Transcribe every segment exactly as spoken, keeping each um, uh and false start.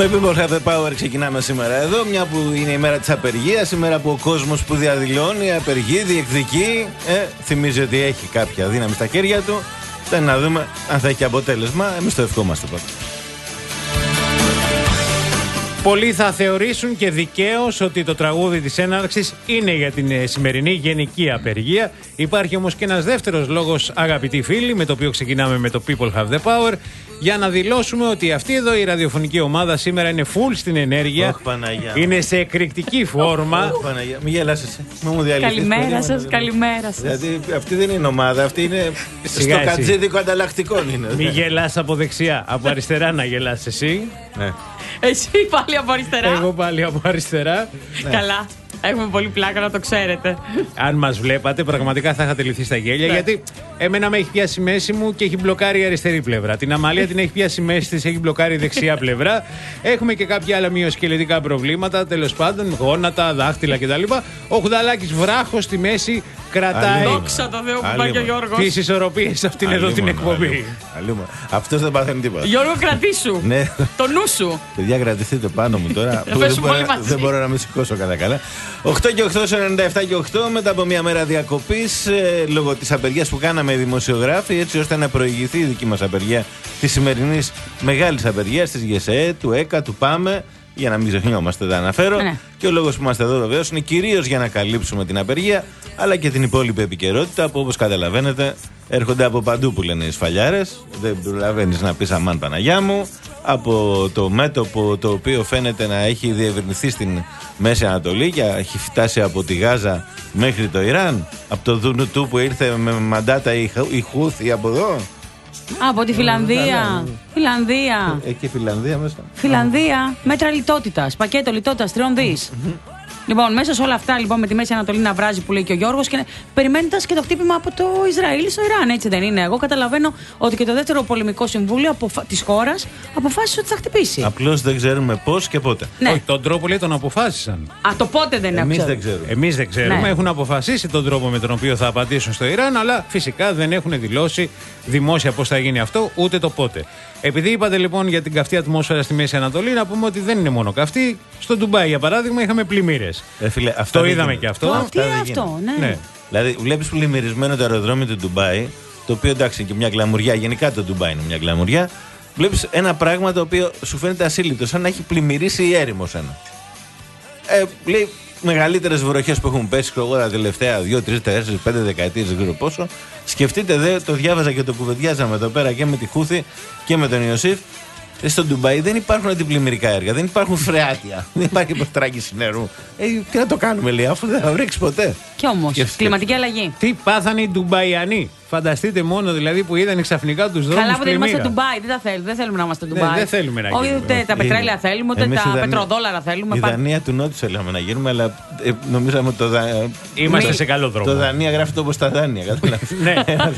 Με People Have the Power ξεκινάμε σήμερα εδώ, μια που είναι η μέρα της απεργίας, η μέρα που ο κόσμος που διαδηλώνει, απεργεί, διεκδικεί, ε, θυμίζει ότι έχει κάποια δύναμη στα χέρια του. Θέλει να δούμε αν θα έχει αποτέλεσμα. Εμείς το ευχόμαστε πάντα. Πολλοί θα θεωρήσουν και δικαίως ότι το τραγούδι της έναρξης είναι για την σημερινή γενική απεργία. Υπάρχει όμως και ένας δεύτερος λόγος, αγαπητοί φίλοι, με το οποίο ξεκινάμε με το People Have the Power, για να δηλώσουμε ότι αυτή εδώ η ραδιοφωνική ομάδα σήμερα είναι full στην ενέργεια. Oh, Παναγιά. Είναι σε εκρηκτική φόρμα. Oh, Παναγιά. Μην γελάσεις εσύ. Μην μου διαλύσεις. Καλημέρα σας, καλημέρα σας. Δηλαδή αυτή δεν είναι ομάδα, αυτή είναι στο κατζίδικο ανταλλακτικών είναι. Μην γελάς από δεξιά, από αριστερά να γελάς εσύ. Ναι. Εσύ πάλι από αριστερά. Εγώ πάλι από αριστερά. Καλά. Έχουμε πολύ πλάκα, να το ξέρετε. Αν μας βλέπατε, πραγματικά θα είχατε λυθεί στα γέλια. Ναι. Γιατί εμένα με έχει πιάσει μέση μου και έχει μπλοκάρει η αριστερή πλευρά. Την Αμαλία την έχει πιάσει μέση της, έχει μπλοκάρει η δεξιά πλευρά. Έχουμε και κάποια άλλα μυοσκελετικά προβλήματα, τέλος πάντων, γόνατα, δάχτυλα κτλ. Ο Χουδαλάκης βράχος στη μέση κρατάει. Δόξα τω Θεώ που πάει και ο Γιώργος. Τις ισορροπίες σε αυτήν εδώ την εκπομπή. Αυτός δεν πάθαινε τίποτα. Γιώργο, κρατήσου. Ναι. Το νου σου. Παιδιά, κρατηθείτε πάνω μου τώρα. που δεν, μπορώ, δεν μπορώ να με σηκώσω καλά καλά. οκτώ και οκτώ, ενενήντα επτά και οκτώ, μετά από μια μέρα διακοπής ε, λόγω της απεργίας που κάναμε οι δημοσιογράφοι, έτσι ώστε να προηγηθεί η δική μας απεργία της σημερινής μεγάλης απεργίας της ΓΕΣΕ, του ΕΚΑ, του ΠΑΜΕ. Για να μην ξεχνιόμαστε, τα αναφέρω. Ναι. Και ο λόγος που είμαστε εδώ βεβαίως είναι κυρίως για να καλύψουμε την απεργία, αλλά και την υπόλοιπη επικαιρότητα που, όπως καταλαβαίνετε, έρχονται από παντού που λένε οι σφαλιάρες. Δεν προλαβαίνεις να πεις αμάν Παναγιά μου. Από το μέτωπο το οποίο φαίνεται να έχει διευρυνθεί στην Μέση Ανατολή και έχει φτάσει από τη Γάζα μέχρι το Ιράν. Από το Δουνουτού που ήρθε με μαντάτα η Χούθη από εδώ. Από τη Φιλανδία. Φιλανδία. Έχει και Φιλανδία μέσα. Φιλανδία. Μέτρα λιτότητας. Πακέτο λιτότητας τριών δις. Λοιπόν, μέσα σε όλα αυτά, λοιπόν, με τη Μέση Ανατολή να βράζει που λέει και ο Γιώργος και περιμένοντας και το χτύπημα από το Ισραήλ στο Ιράν, έτσι δεν είναι? Εγώ καταλαβαίνω ότι και το δεύτερο πολεμικό συμβούλιο αποφα... της χώρας αποφάσισε ότι θα χτυπήσει. Απλώς δεν ξέρουμε πώς και πότε. Ναι. Όχι, τον τρόπο λέει τον αποφάσισαν. Α, το πότε δεν Εμείς ξέρω. δεν ξέρουμε. Εμείς δεν ξέρουμε. Ναι. Έχουν αποφασίσει τον τρόπο με τον οποίο θα απαντήσουν στο Ιράν, αλλά φυσικά δεν έχουν δηλώσει δημόσια πώς θα γίνει αυτό, ούτε το πότε. Επειδή είπατε λοιπόν για την καυτή ατμόσφαιρα στη Μέση Ανατολή, να πούμε ότι δεν είναι μόνο καυτή. Στο Ντουμπάι, για παράδειγμα, είχαμε πλημμύρες. Ε, φίλε, το είδαμε και αυτό. Το, τι είναι αυτό, ναι. ναι. Δηλαδή, βλέπεις πλημμυρισμένο το αεροδρόμιο του Ντουμπάι, το οποίο εντάξει είναι και μια γκλαμουριά. Γενικά το Ντουμπάι είναι μια γκλαμουριά. Βλέπεις ένα πράγμα το οποίο σου φαίνεται ασύλληπτο, σαν να έχει πλημμυρίσει η έρημο ένα. Ε, λέει μεγαλύτερες βροχές που έχουν πέσει εγώ τα τελευταία δύο, τρεις, τέσσερις, πέντε δεκαετίες, δεν ξέρω πόσο. Σκεφτείτε δε, το διάβαζα και το κουβεντιάζαμε εδώ πέρα και με τη Χούθη και με τον Ιωσήφ. Στο Ντουμπάι δεν υπάρχουν αντιπλημμυρικά έργα, δεν υπάρχουν φρεάτια, δεν υπάρχει υποστράγγιση νερού. Ε, τι να το κάνουμε, λέει, αφού δεν θα βρέξει ποτέ. Κι όμως, Και κλιματική αλλαγή. Τι πάθανε οι Ντουμπαϊανοί. Φανταστείτε μόνο δηλαδή που είδαν ξαφνικά τους δρόμους. Καλά που δεν είμαστε πλημμύρα. στο Ντουμπάι, δεν θα θέλουμε, δεν θέλουμε να είμαστε στο Ναι, Ντουμπάι. δεν θέλουμε να Όχι, γίνουμε. ούτε τα πετρέλαια θέλουμε, ούτε Εμείς τα η Δανία- πετροδόλαρα θέλουμε. Η Πα- Δανία του Νότου θέλαμε να γίνουμε, αλλά ε, νομίζαμε ότι το, Δα... Είμαστε Μη- σε καλό δρόμο. το Δανία γράφεται όπως τα δάνεια. Καταλάβεις. Ναι.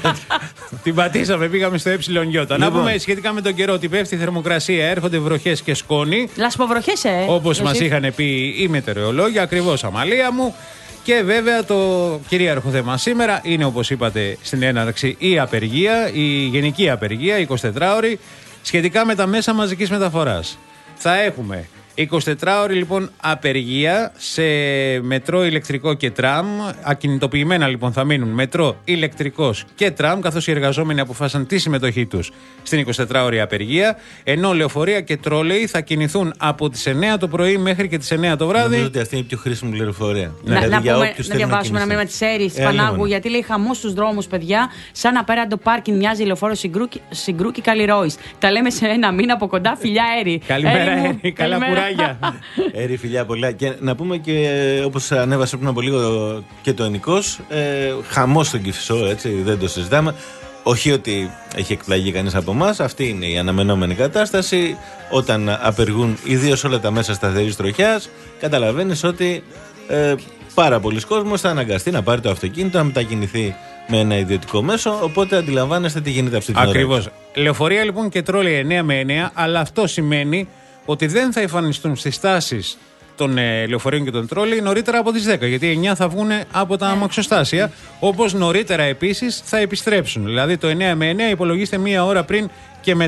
Την πατήσαμε, πήγαμε στο ΕΙ. Να Λοιπόν. πούμε σχετικά με τον καιρό ότι πέφτει η θερμοκρασία, έρχονται βροχές και σκόνη. Λασποβροχές, ε. Όπως μας Ιωσήφ. είχαν πει οι μετεωρολόγοι, ακριβώς Αμαλία μου. Και βέβαια το κυρίαρχο θέμα σήμερα είναι, όπως είπατε στην έναρξη, η απεργία, η γενική απεργία, η εικοσιτετράωρη, σχετικά με τα μέσα μαζικής μεταφοράς. Θα έχουμε εικοσιτετράωρη λοιπόν απεργία σε μετρό, ηλεκτρικό και τραμ. Ακινητοποιημένα λοιπόν θα μείνουν μετρό, ηλεκτρικός και τραμ, καθώς οι εργαζόμενοι αποφάσισαν τη συμμετοχή τους στην εικοσιτετράωρη απεργία. Ενώ λεωφορεία και τρόλεϊ θα κινηθούν από τις εννιά το πρωί μέχρι και τις εννιά το βράδυ. Νομίζω ότι αυτή είναι η πιο χρήσιμη πληροφορία. Να, Δηλαδή, να, για πούμε, όποιους να θέλουν διαβάσουμε ένα κινηθούν. μήνυμα τη Έρη Ε, Πανάγου, λίγο. γιατί λέει χαμό στου δρόμου, παιδιά. Σαν απέραντο πάρκινγκ μοιάζει λεωφόρο Συγκρού, Συγκρού και Καλλιρόης. Τα λέμε σε ένα μήνα από κοντά, φιλιά Έρη. Καλημέρα, μου, Έρη, καλά καλημέρα. κουράγια. Έρη, φιλιά πολλά. Και να πούμε και όπως ανέβασε πριν από λίγο και το Ενικός, ε, χαμός στον Κηφισό, έτσι, δεν το συζητάμε. Όχι ότι έχει εκπλαγεί κανείς από εμάς, αυτή είναι η αναμενόμενη κατάσταση. Όταν απεργούν ιδίως όλα τα μέσα σταθερής τροχιάς, καταλαβαίνεις ότι ε, πάρα πολλοί κόσμος θα αναγκαστεί να πάρει το αυτοκίνητο, να μετακινηθεί με ένα ιδιωτικό μέσο. Οπότε αντιλαμβάνεστε τι γίνεται αυτή την ώρα. Ακριβώς. Λεωφορεία λοιπόν και τρόλεϊ εννιά με εννιά, αλλά αυτό σημαίνει ότι δεν θα εμφανιστούν στις στάσεις των ε, λεωφορείων και των τρόλεϊ νωρίτερα από τις δέκα. Γιατί οι εννιά θα βγουν από τα αμαξοστάσια, όπως νωρίτερα επίσης θα επιστρέψουν. Δηλαδή το εννιά με εννιά υπολογίστε μία ώρα πριν και μετά.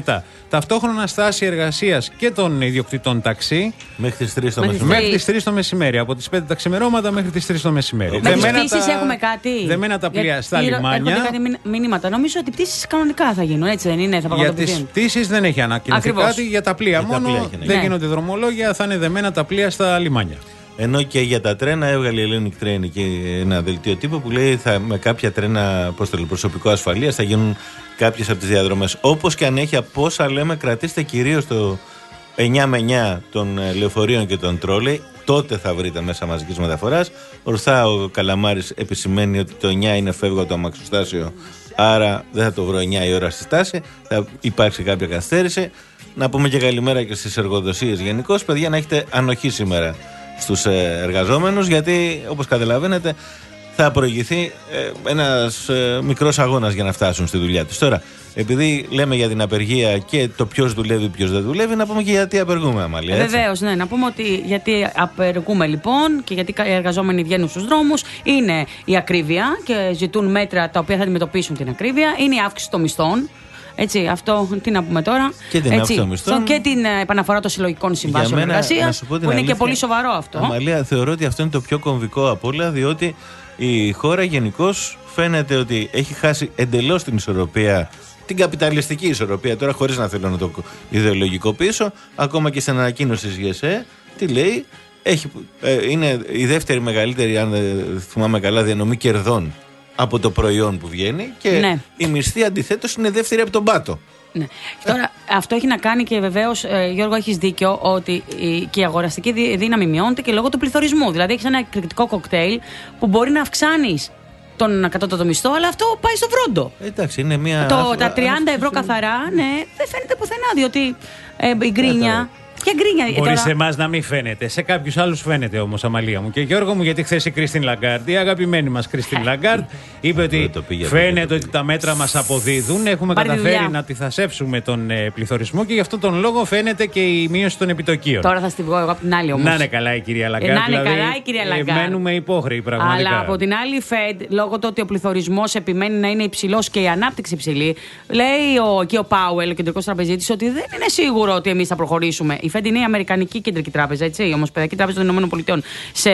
Ταυτόχρονα στάση εργασίας και των ιδιοκτητών ταξί. Μέχρι τις τρεις το μεσημέρι. Μέχρι τις τρεις το μεσημέρι. Από τις πέντε τα ξημερώματα μέχρι τις τρεις το μεσημέρι. Με τις πτήσεις έχουμε κάτι. Δεμένα τα πλοία στα λιμάνια. Έρχονται κάτι μηνύματα. Νομίζω ότι οι πτήσεις κανονικά θα γίνουν, έτσι δεν είναι? Θα για τις πτήσεις δεν έχει ανακοινωθεί κάτι. Για τα πλοία για μόνο. Τα πλοία δεν ναι. γίνονται δρομολόγια. Θα είναι δεμένα τα πλοία στα λιμάνια. Ενώ και για τα τρένα έβγαλε η Hellenic Train και ένα δελτίο τύπου που λέει θα, με κάποια τρένα προσωπικό ασφαλείας θα γίνουν κάποιες από τις διαδρομές. Όπως και αν έχει από όσα λέμε, κρατήστε κυρίως το εννιά με εννιά των λεωφορείων και των τρόλεϊ. Τότε θα βρείτε μέσα μαζικής μεταφοράς. Ορθά ο Καλαμάρης επισημαίνει ότι το εννιά είναι φεύγω από το αμαξοστάσιο. Άρα δεν θα το βρω εννιά η ώρα στη στάση. Θα υπάρξει κάποια καθυστέρηση. Να πούμε και καλημέρα και στις εργοδοσίες γενικώς. Παιδιά, να έχετε ανοχή σήμερα στους εργαζόμενους, γιατί όπως καταλαβαίνετε θα προηγηθεί ε, ένας ε, μικρός αγώνας για να φτάσουν στη δουλειά τους. Τώρα, επειδή λέμε για την απεργία και το ποιος δουλεύει, ποιος δεν δουλεύει, να πούμε και γιατί απεργούμε, Αμαλία. Βεβαίως, ναι. Να πούμε ότι γιατί απεργούμε λοιπόν και γιατί οι εργαζόμενοι βγαίνουν στους δρόμους είναι η ακρίβεια και ζητούν μέτρα τα οποία θα αντιμετωπίσουν την ακρίβεια, είναι η αύξηση των μισθών. Έτσι, αυτό τι να πούμε τώρα. Και την αύξηση των μισθών. Και την επαναφορά των συλλογικών συμβάσεων εργασίας, που είναι αλήθεια, και πολύ σοβαρό αυτό. Αμαλία, θεωρώ ότι αυτό είναι το πιο κομβικό απ' όλα, διότι η χώρα γενικώς φαίνεται ότι έχει χάσει εντελώς την ισορροπία, την καπιταλιστική ισορροπία. Τώρα, χωρίς να θέλω να το ιδεολογικοποιήσω, ακόμα και στην ανακοίνωση της ΓΕΣΕ, τι λέει, έχει, ε, είναι η δεύτερη μεγαλύτερη, αν δεν θυμάμαι καλά, διανομή κερδών από το προϊόν που βγαίνει και ναι. η μισθή αντιθέτως είναι δεύτερη από τον πάτο. Ναι. Τώρα, αυτό έχει να κάνει και βεβαίως, ε, Γιώργο, έχεις δίκιο ότι η, και η αγοραστική δύναμη μειώνεται και λόγω του πληθωρισμού. Δηλαδή, έχεις ένα εκρηκτικό κοκτέιλ που μπορεί να αυξάνεις τον κατώτατο μισθό, αλλά αυτό πάει στο βρόντο. Εντάξει, είναι μια. Το, τα τριάντα ευρώ καθαρά, ναι, δεν φαίνεται πουθενά, διότι ε, η γκρίνια. Μπορεί τώρα... σε εμάς να μην φαίνεται. Σε κάποιους άλλους φαίνεται όμως, Αμαλία μου. Και Γιώργο μου, γιατί χθες η Κριστίν Λαγκάρντ, η αγαπημένη μας Κριστίν Λαγκάρντ, είπε ότι φαίνεται ότι τα μέτρα μας αποδίδουν. Έχουμε Πάρει καταφέρει δουλειά. να αντιθασέψουμε τον ε, πληθωρισμό και γι' αυτόν τον λόγο φαίνεται και η μείωση των επιτοκίων. Τώρα θα στη βγω εγώ από την άλλη όμως. Να είναι καλά η κυρία Λαγκάρντ. Ε, να είναι δηλαδή, καλά η κυρία Λαγκάρντ. Ε, μένουμε υπόχρεοι πραγματικά. Αλλά από την άλλη, η Fed, λόγω του ότι ο πληθωρισμός επιμένει να είναι υψηλός και η ανάπτυξη υψηλή, λέει ο, και ο Πάουελ, ο κεντρικός τραπεζίτης, ότι δεν είναι σίγουρο ότι εμείς θα προχωρήσουμε. Η Fed είναι η Αμερικανική Κεντρική Τράπεζα, έτσι, η Ομοσπονδιακή Τράπεζα των Ηνωμένων Πολιτειών, σε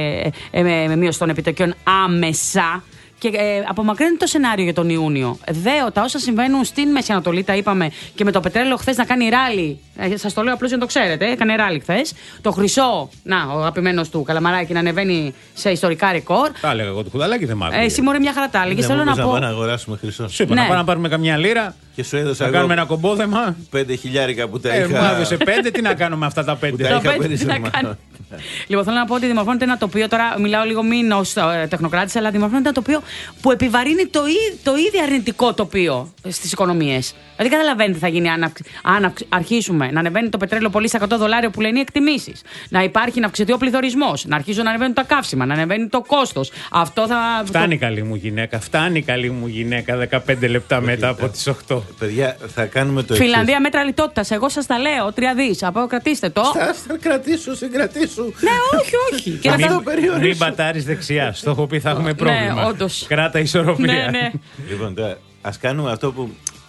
ε, με, με μείωση των επιτοκίων άμεσα. Και ε, απομακρύνει το σενάριο για τον Ιούνιο. Δε, τα όσα συμβαίνουν στην Μέση Ανατολή, τα είπαμε και με το πετρέλαιο χθες να κάνει ράλι. Ε, σας το λέω απλώς για να το ξέρετε. Έκανε ράλι χθες. Το χρυσό, να, ο αγαπημένος του Καλαμαράκη, να ανεβαίνει σε ιστορικά ρεκόρ. Τα έλεγα εγώ, το κουδαλάκι δεν μ' άκουγε. Ε, εσύ μωρέ μια χαρά τα έλεγες. Θέλω να πω. Να πάμε να αγοράσουμε χρυσό. Σου είπα, ναι. να πάμε να πάρουμε καμιά λίρα. Και σου έδωσα. Να κάνουμε ένα κομπόδεμα. Πέντε χιλιάρικα που τα ε, είχα. Μου έδωσε πέντε, τι να κάνουμε αυτά τα πέντε. Τα είχα περισσότερο. Λοιπόν, θέλω να πω ότι δημορφώνεται ένα τοπίο. Τώρα μιλάω λίγο μην ως τεχνοκράτης, αλλά δημορφώνεται ένα τοπίο που επιβαρύνει το, ί, το ήδη αρνητικό τοπίο στις οικονομίες. Δηλαδή, καταλαβαίνετε τι θα γίνει αν, αν αρχίσουμε να ανεβαίνει το πετρέλαιο πολύ στα εκατό δολάρια που λένε οι εκτιμήσεις. Να υπάρχει να αυξηθεί ο πληθωρισμός. Να αρχίσουν να ανεβαίνουν τα καύσιμα. Να ανεβαίνει το κόστος. Αυτό θα. Φτάνει καλή μου γυναίκα. Φτάνει καλή μου γυναίκα δεκαπέντε λεπτά μετά από τις οκτώ. Παιδιά, θα κάνουμε το Φιλανδία μέτρα λιτότητας. Εγώ σας τα λέω. Τρία δις. Από κρατήστε το. Θα κρατήσω, συγκρατήσου. Ναι, όχι, όχι. Και μην, θα... μην πατάρεις δεξιά. Στο έχω πει θα έχουμε πρόβλημα. Ναι, όντως. Κράτα ισορροπία. Ναι, ναι. Λοιπόν, τώρα, ας κάνουμε αυτό που.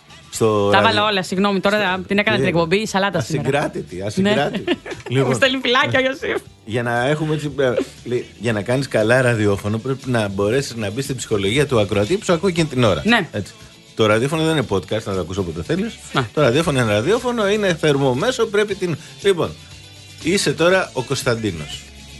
Στο τα βάλα όλα, συγγνώμη. Τώρα την έκανα την εκπομπή. Σαλάτα σήμερα. Ασυγκράτητη, ασυγκράτητη. Μου στέλνει φυλάκια ο Ιωσήφ. Για να έχουμε έτσι. Για να κάνεις καλά ραδιόφωνο, πρέπει να μπορέσεις να μπεις στην ψυχολογία του ακροατή που σου ακούει εκείνη την ώρα. Ναι. Το ραδιόφωνο δεν είναι podcast, να το ακούσω όποτε θέλεις. Το ραδιόφωνο είναι ραδιόφωνο, είναι θερμό μέσο, πρέπει την. Λοιπόν, είσαι τώρα ο Κωνσταντίνος.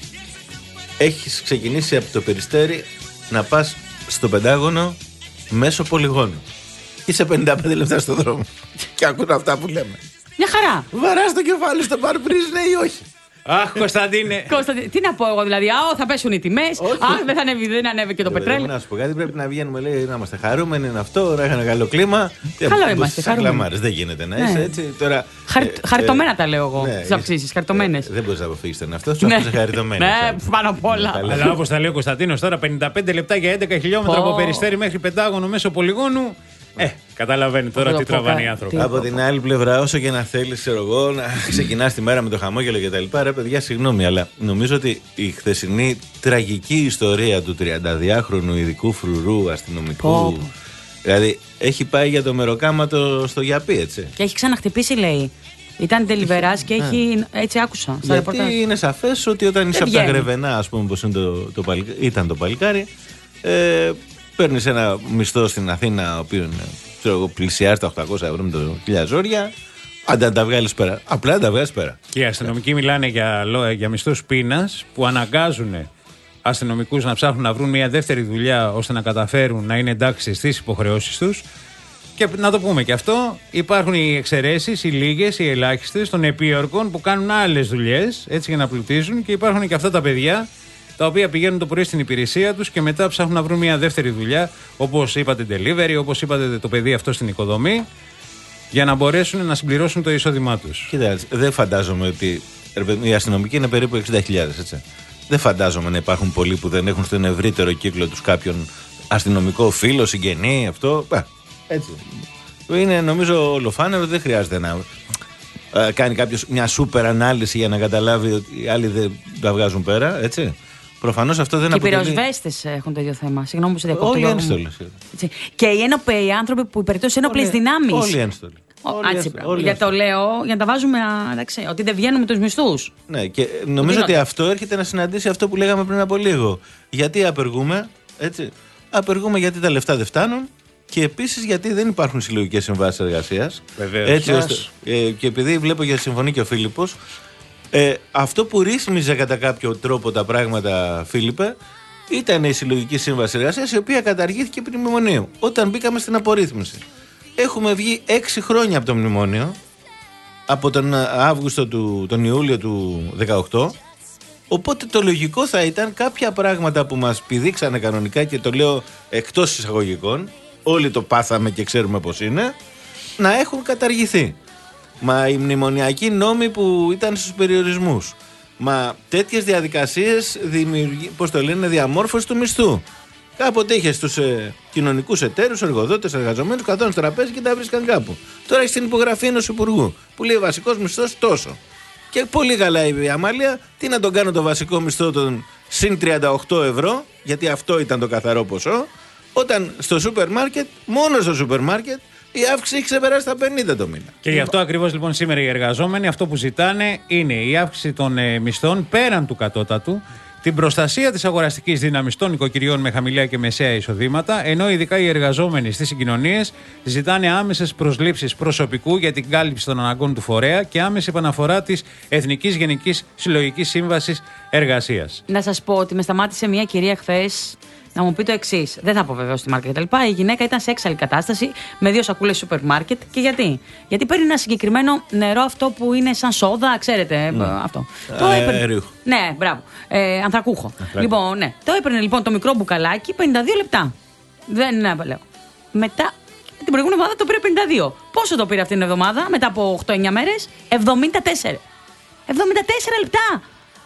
Έχεις ξεκινήσει από το Περιστέρι να πας στο Πεντάγωνο μέσω πολυγώνου. Είσαι πενήντα πέντε λεπτά στον δρόμο. Και ακούνε αυτά που λέμε. Μια χαρά. Βαράς το κεφάλι στο παρμπρίζ, ναι ή όχι. Αχ, Κωνσταντίνε. Κωνσταντίνε. Τι να πω εγώ δηλαδή. Α, θα πέσουν οι τιμές. Αχ, δεν θα ανέβει, δεν ανέβει και το πετρέλαιο. Να σου πω κάτι, πρέπει να βγαίνουμε, λέει, να είμαστε χαρούμενοι, είναι αυτό, να έχει ένα καλό κλίμα. Καλό είμαστε. Χαρούμενοι. Δεν γίνεται να είσαι έτσι. Τώρα, Χαρ, ε, χαριτωμένα τα λέω εγώ. Ναι, τις αυξήσεις, χαριτωμένες. Ε, δεν μπορείς να αποφύγεις τον αυτό, σου είσαι χαριτωμένος. Ναι, πάνω απ' όλα. Αλλά όπως τα λέει ο Κωνσταντίνος τώρα, πενήντα πέντε λεπτά για έντεκα χιλιόμετρα από Περιστέρι μέχρι Πεντάγωνο μέσω πολυγώνου. Ε, καταλαβαίνει τώρα τι τραβάνε οι άνθρωποι. Από την άλλη πλευρά, όσο και να θέλεις, ξέρω εγώ, να ξεκινάς τη μέρα με το χαμόγελο και τα λοιπά, ρε παιδιά, συγγνώμη, αλλά νομίζω ότι η χθεσινή τραγική ιστορία του τριανταδυάχρονου ειδικού φρουρού αστυνομικού Δηλαδή έχει πάει για το μεροκάματο στο Γιαπί, έτσι. Και έχει ξαναχτυπήσει, λέει. Ήταν τελιβεράς και έχει. Έτσι άκουσα. Στα Γιατί ρεπορτάζ. είναι σαφές ότι όταν είσαι από τα Γρεβενά, ας πούμε, όπως το, το παλι... ήταν το παλικάρι, ε, παίρνεις ένα μισθό στην Αθήνα, ο οποίος πλησιάζει τα οκτακόσια ευρώ με το χίλια ζόρια. Αντί να τα βγάλεις πέρα. Απλά να τα βγάλεις πέρα. Και οι αστυνομικοί μιλάνε για, για μισθούς πείνας που αναγκάζουν αστυνομικούς να ψάχνουν να βρουν μια δεύτερη δουλειά ώστε να καταφέρουν να είναι εντάξει στις υποχρεώσεις τους. Και να το πούμε και αυτό, υπάρχουν οι εξαιρέσεις, οι λίγες, οι ελάχιστες των επίορκων που κάνουν άλλες δουλειές έτσι για να πλουτίζουν, και υπάρχουν και αυτά τα παιδιά τα οποία πηγαίνουν το πρωί στην υπηρεσία τους και μετά ψάχνουν να βρουν μια δεύτερη δουλειά, όπως είπατε delivery, όπως είπατε το παιδί αυτό στην οικοδομή, για να μπορέσουν να συμπληρώσουν το εισόδημά τους. Κοίτα, δεν φαντάζομαι ότι οι αστυνομικοί είναι περίπου εξήντα χιλιάδες, έτσι. Δεν φαντάζομαι να υπάρχουν πολλοί που δεν έχουν στον ευρύτερο κύκλο τους κάποιον αστυνομικό φίλο, συγγενή, αυτό. Έτσι. Είναι νομίζω ολοφάνερο, δεν χρειάζεται να ε, κάνει κάποιος μια σούπερ ανάλυση για να καταλάβει ότι οι άλλοι δεν τα βγάζουν πέρα, έτσι. Προφανώς αυτό δεν αποτελεί. Και οι πυροσβέστες έχουν το ίδιο θέμα. Συγγνώμη που σε διακόπτω. Όλοι οι ένστολες. Και οι, ένοποι, οι άνθρωποι που υπηρετούν σε ένοπλες δυνάμεις. Όλοι οι ένστολοι. Για το λέω, για να τα βάζουμε, εντάξει, ότι δεν βγαίνουν με τους μισθούς. Ναι, και νομίζω ότι αυτό έρχεται να συναντήσει αυτό που λέγαμε πριν από λίγο. Γιατί απεργούμε, έτσι. Απεργούμε γιατί τα λεφτά δεν φτάνουν. Και επίσης γιατί δεν υπάρχουν συλλογικές συμβάσεις εργασίας. Βεβαίως. Έτσι ώστε, ε, και επειδή βλέπω για συμφωνεί και ο Φίλιππος, ε, αυτό που ρύθμιζε κατά κάποιο τρόπο τα πράγματα, Φίλιππε, ήταν η συλλογική σύμβαση εργασίας, η οποία καταργήθηκε πριν μνημονίου, όταν μπήκαμε στην απορρίθμιση. Έχουμε βγει έξι χρόνια από το μνημόνιο, από τον Αύγουστο του, τον Ιούλιο του δεκαοκτώ. Οπότε το λογικό θα ήταν κάποια πράγματα που μας πηδήξανε κανονικά, και το λέω εκτός εισαγωγικών, όλοι το πάθαμε και ξέρουμε πώς είναι, να έχουν καταργηθεί. Μα οι μνημονιακοί νόμοι που ήταν στους περιορισμούς, μα τέτοιες διαδικασίες δημιουργεί, πώς το λένε, διαμόρφωση του μισθού. Κάποτε είχες τους ε, κοινωνικούς εταίρους, εργοδότες, εργαζομένους, καθόταν στο τραπέζι και τα βρίσκαν κάπου. Τώρα έχεις την υπογραφή ενός υπουργού που λέει βασικός μισθός τόσο. Και πολύ καλά είπε η Αμάλια, τι να τον κάνω το βασικό μισθό των συν τριάντα οκτώ ευρώ, γιατί αυτό ήταν το καθαρό ποσό, όταν στο σούπερ μάρκετ, μόνο στο σούπερ μάρκετ, η αύξηση έχει ξεπεράσει τα πενήντα το μήνα. Και γι' αυτό ακριβώς λοιπόν σήμερα οι εργαζόμενοι αυτό που ζητάνε είναι η αύξηση των ε, μισθών πέραν του κατώτατου, την προστασία της αγοραστικής δύναμης των οικοκυριών με χαμηλά και μεσαία εισοδήματα, ενώ ειδικά οι εργαζόμενοι στις συγκοινωνίες ζητάνε άμεσες προσλήψεις προσωπικού για την κάλυψη των αναγκών του φορέα και άμεση επαναφορά της Εθνικής Γενικής Συλλογικής Σύμβασης Εργασίας. Να σας πω ότι με σταμάτησε μια κυρία χθες να μου πει το εξής. Δεν θα πω βεβαίως στη μάρκα κτλ. Η γυναίκα ήταν σε έξαλλη κατάσταση με δύο σακούλες σούπερ μάρκετ. Και γιατί? Γιατί παίρνει ένα συγκεκριμένο νερό, αυτό που είναι σαν σόδα, ξέρετε. Ναι. Αυτό. Ε, το έπαιρνε. ρίχο. Ναι, μπράβο. Ε, ανθρακούχο. Λοιπόν, ναι. Το έπαιρνε λοιπόν το μικρό μπουκαλάκι πενήντα δύο λεπτά. Δεν λέω. Μετά την προηγούμενη εβδομάδα το πήρε πενήντα δύο. Πόσο το πήρε αυτή την εβδομάδα, μετά από οκτώ εννιά μέρες? εβδομήντα τέσσερα. εβδομήντα τέσσερα λεπτά.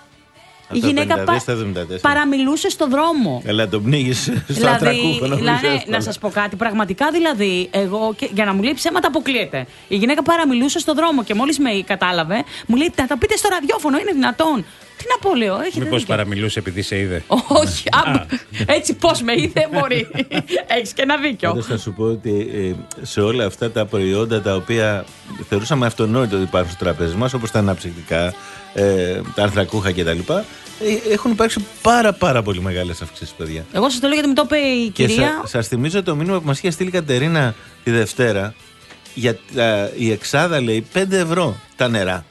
Η γυναίκα πα... παραμιλούσε στο δρόμο. Καλά, τον πνίγεις στο δηλαδή, ανθρακούχο. Δηλαδή, να σας πω κάτι, πραγματικά δηλαδή, εγώ, και, για να μου λέει ψέματα αποκλείεται. Η γυναίκα παραμιλούσε στο δρόμο και μόλις με κατάλαβε, μου λέει: θα τα πείτε στο ραδιόφωνο, είναι δυνατόν? Τι να πω, λέω. Μήπως παραμιλούσε επειδή σε είδε? Όχι, έτσι πώς με είδε, μπορεί. Έχεις και ένα δίκιο. Πάντως θα σου πω ότι ε, σε όλα αυτά τα προϊόντα τα οποία θεωρούσαμε αυτονόητο ότι υπάρχουν στο τραπέζι μας, όπως τα αναψυκτικά, ε, τα ανθρακούχα κτλ., ε, έχουν υπάρξει πάρα πάρα πολύ μεγάλες αυξήσεις, παιδιά. Εγώ σας το λέω γιατί μου το είπε η και κυρία. Σα, σας θυμίζω το μήνυμα που μας είχε στείλει η Κατερίνα τη Δευτέρα. Για τα, η εξάδα λέει πέντε ευρώ τα νερά.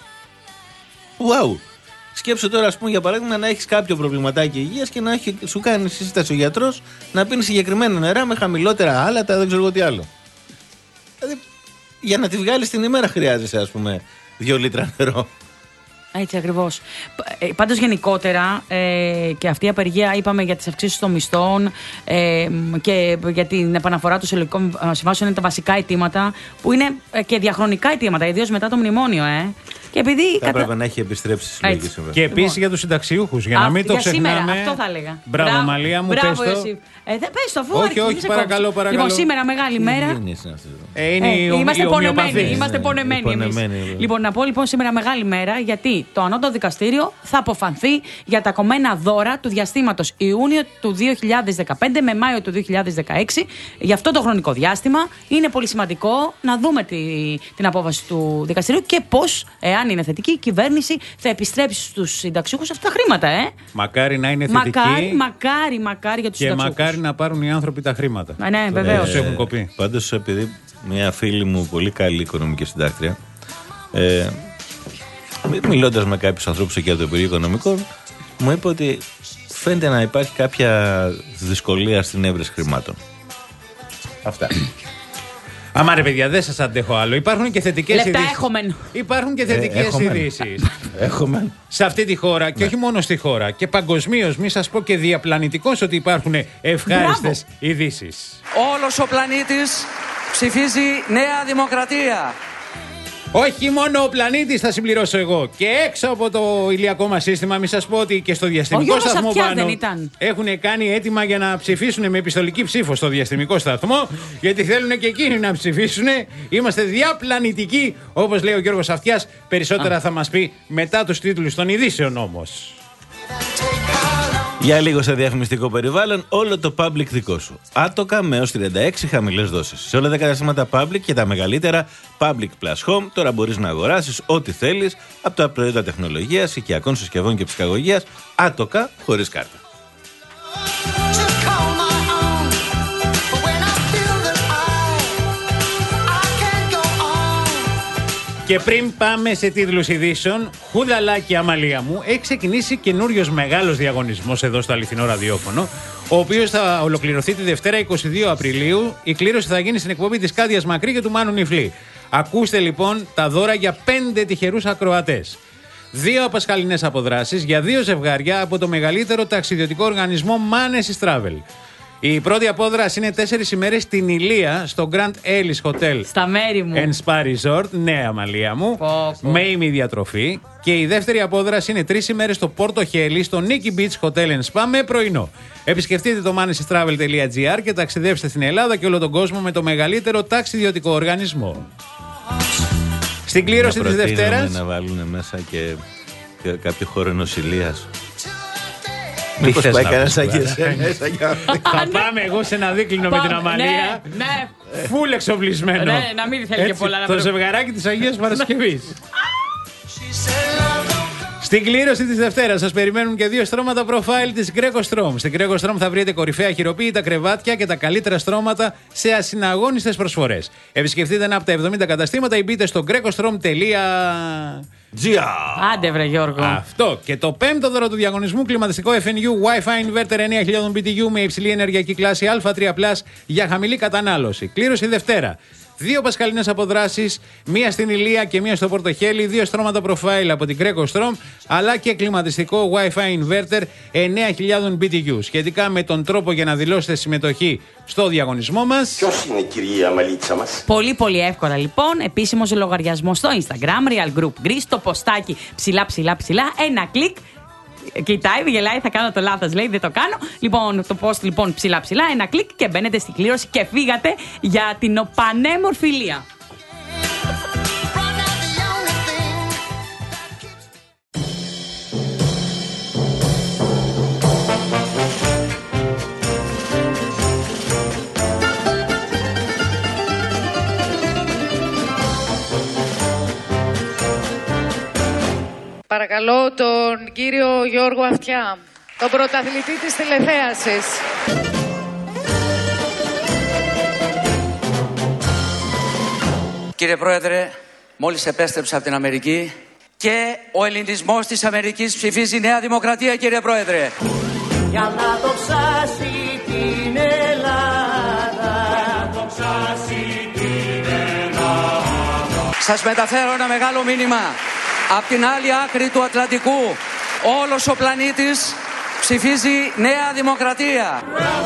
Wow! Σκέψου τώρα, ας πούμε, για παράδειγμα, να έχεις κάποιο προβληματάκι υγείας και να έχει, σου κάνει σύσταση ο γιατρός να πίνεις συγκεκριμένα νερά με χαμηλότερα άλατα, δεν ξέρω εγώ τι άλλο. Δηλαδή, για να τη βγάλεις την ημέρα χρειάζεσαι, ας πούμε, δύο λίτρα νερό. Έτσι ακριβώς. Πάντως γενικότερα ε, και αυτή η απεργία, είπαμε για τις αυξήσεις των μισθών ε, και για την επαναφορά των συλλογικών συμβάσεων, είναι τα βασικά αιτήματα που είναι και διαχρονικά αιτήματα, ιδίως μετά το μνημόνιο. Ε. Και επειδή θα κατα... έπρεπε να έχει επιστρέψει στη συλλογική σύμβαση. Και επίσης λοιπόν, για τους συνταξιούχους, για Α, να μην το για ξεχνάμε. Σήμερα, αυτό θα έλεγα. Μπράβο, Μπράβο Μαλία μου, μπράβο, πες το. Ε, δεν πες το, αφού όχι, όχι, παρακαλώ, παρακαλώ. Λοιπόν, σήμερα μεγάλη μέρα. Ε, είναι ε, η ομοι... είμαστε, η πονεμένοι, είμαστε πονεμένοι. πονεμένοι εμείς. Λοιπόν, να πω λοιπόν σήμερα μεγάλη μέρα, γιατί το Ανώτατο Δικαστήριο θα αποφανθεί για τα κομμένα δώρα του διαστήματος Ιούνιο του δύο χιλιάδες δεκαπέντε με Μάιο του δύο χιλιάδες δεκαέξι. Για αυτό το χρονικό διάστημα είναι πολύ σημαντικό να δούμε τη, την απόφαση του δικαστηρίου και πώς, εάν είναι θετική, η κυβέρνηση θα επιστρέψει στους συνταξιούχους αυτά τα χρήματα. Ε. Μακάρι να είναι θετική. Μακάρι, μακάρι, μακάρι για τους και συνταξιούχους. μακάρι να πάρουν οι άνθρωποι τα χρήματα. Α, ναι, βεβαίως. Ε, έχουν κοπεί. Πάντως, επειδή μια φίλη μου, πολύ καλή οικονομική συντάκτρια, ε, μιλώντας με κάποιους ανθρώπους εκεί από το Υπουργείο Οικονομικών, μου είπε ότι φαίνεται να υπάρχει κάποια δυσκολία στην έβρεση χρημάτων. Αυτά. Αμά ρε παιδιά, δεν σας αντέχω άλλο. Υπάρχουν και θετικές Λεπτά ειδήσεις. έχομεν. Υπάρχουν και θετικές Ε, ειδήσεις. Έχουμε. Σε αυτή τη χώρα και Ναι. όχι μόνο στη χώρα και παγκοσμίως, μη σας πω και διαπλανητικώς ότι υπάρχουν ευχάριστες ειδήσεις. Όλος ο πλανήτης ψηφίζει Νέα Δημοκρατία. Όχι μόνο ο πλανήτης, θα συμπληρώσω εγώ. Και έξω από το ηλιακό μας σύστημα, μη σας πω ότι και στο διαστημικό Γιώργος σταθμό Αυτιάς πάνω δεν ήταν. έχουν κάνει έτοιμα για να ψηφίσουν με επιστολική ψήφο στο διαστημικό σταθμό, γιατί θέλουν και εκείνοι να ψηφίσουν. Είμαστε διαπλανητικοί, όπως λέει ο Γιώργος Αυτιάς. Περισσότερα Α. θα μας πει μετά τους τίτλους των ειδήσεων όμως. Για λίγο σε διαφημιστικό περιβάλλον, όλο το public δικό σου. Άτοκα με έως τριάντα έξι χαμηλές δόσεις. Σε όλα τα καταστήματα public και τα μεγαλύτερα Public Plus Home, τώρα μπορείς να αγοράσεις ό,τι θέλεις από τα προϊόντα τεχνολογίας, οικιακών συσκευών και ψυχαγωγίας, άτοκα χωρίς κάρτα. Και πριν πάμε σε τίτλους ειδήσεων, χουδαλάκι Αμαλία μου, έχει ξεκινήσει καινούριος μεγάλος διαγωνισμός εδώ στο αληθινό ραδιόφωνο, ο οποίος θα ολοκληρωθεί τη Δευτέρα είκοσι δύο Απριλίου. Η κλήρωση θα γίνει στην εκπομπή της Κάντιας Μακρύ και του Μάνου Νιφλή. Ακούστε λοιπόν τα δώρα για πέντε τυχερούς ακροατές. Δύο απασχαλινές αποδράσεις για δύο ζευγάρια από το μεγαλύτερο ταξιδιωτικό οργανισμό Manesis Travel. Η πρώτη απόδραση είναι τέσσερις ημέρες στην Ηλία, στο Grand Ellis Hotel. Στα μέρη μου. And Spa Resort, νέα Αμαλία μου. Πω, πω. Με ημιδιατροφή. Και η δεύτερη απόδραση είναι τρεις ημέρες στο Πόρτο Χέλι, στο Nikki Beach Hotel and Spa με πρωινό. Επισκεφτείτε το manesis travel dot g r και ταξιδέψτε στην Ελλάδα και όλο τον κόσμο με το μεγαλύτερο ταξιδιωτικό οργανισμό. Στην κλήρωση της Δευτέρας. Να βάλουν μέσα και, και κάποιο χώρο νοσηλείας. Τι Μήπως θες πάει να κανένας πεις, σαν και βέβαια. εσένα μέσα για Θα πάμε εγώ σε ένα δίκλινο με την Αμαλία. Ναι, ναι. Φουλ εξοπλισμένο. Ναι, να μην θέλει και πολλά να Το βρω. ζευγαράκι της Αγίας Παρασκευής. Στην κλήρωση της Δευτέρας σας περιμένουν και δύο στρώματα profile της Greco Strom. Στην Greco Strom θα βρείτε κορυφαία χειροποίητα κρεβάτια και τα καλύτερα στρώματα σε ασυναγώνιστες προσφορές. Επισκεφτείτε ένα από τα εβδομήντα καταστήματα ή μπείτε στο greco strom τελεία τζι αρ. Άντε βρε Γιώργο. Αυτό. Και το πέμπτο δώρο του διαγωνισμού, κλιματιστικό εφ εν γιου Wi-Fi Inverter εννέα χιλιάδων μπι τι γιου με υψηλή ενεργειακή κλάση Α τρία πλας για χαμηλή κατανάλωση. Κλήρωση Δευτέρα. Δύο πασχαλινές αποδράσεις, μία στην Ηλία και μία στο Πορτοχέλι, δύο στρώματα profile από την Greco Strom, αλλά και κλιματιστικό Wi-Fi Inverter εννέα χιλιάδων μπι τι γιου. Σχετικά με τον τρόπο για να δηλώσετε συμμετοχή στο διαγωνισμό μας. Ποιος είναι η κυρία Μαλίτσα μας? Πολύ πολύ εύκολα λοιπόν. Επίσημος λογαριασμός στο Instagram, Real Group Greece, το ποστάκι ψηλά ψηλά ψηλά, ένα κλικ. Κοιτάει, γελάει, θα κάνω το λάθος, λέει, δεν το κάνω. Λοιπόν, το post λοιπόν ψηλά ψηλά, ένα κλικ και μπαίνετε στην κλήρωση και φύγατε για την πανέμορφη Ηλία. Παρακαλώ τον κύριο Γιώργο Αυτιά, τον πρωταθλητή της τηλεθέασης. Κύριε Πρόεδρε, μόλις επέστρεψα από την Αμερική και ο ελληνισμός της Αμερικής ψηφίζει Νέα Δημοκρατία, κύριε Πρόεδρε. Για να το ψάσει την Ελλάδα, να το ψάσει την Ελλάδα. Σας μεταφέρω ένα μεγάλο μήνυμα. Απ' την άλλη άκρη του Ατλαντικού, όλος ο πλανήτης ψηφίζει Νέα Δημοκρατία.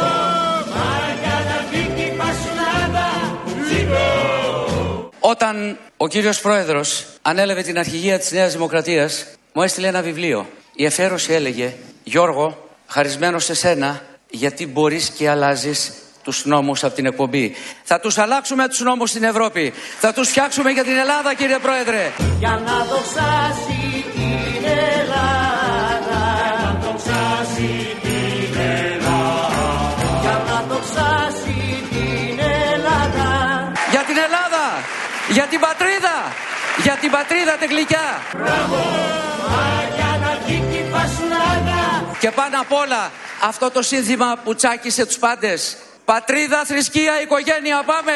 Όταν ο κύριος Πρόεδρος ανέλαβε την αρχηγία της Νέας Δημοκρατίας, μου έστειλε ένα βιβλίο. Η εφαίρωση έλεγε: Γιώργο, χαρισμένο σε σένα, γιατί μπορείς και αλλάζεις τους νόμους από την εκπομπή. Θα τους αλλάξουμε τους νόμους στην Ευρώπη. Θα τους φτιάξουμε για την Ελλάδα, κύριε Πρόεδρε. Για να δοξάσει την Ελλάδα. Για να δοξάσει την Ελλάδα. Για να δοξάσει την Ελλάδα. Για την Ελλάδα. Για την πατρίδα. Για την πατρίδα τη γλυκιά. Μπράβο, για να βγει την Πασουλάδα. Και πάνω απ' όλα αυτό το σύνθημα που τσάκισε τους πάντες. Πατρίδα, θρησκεία, οικογένεια, πάμε!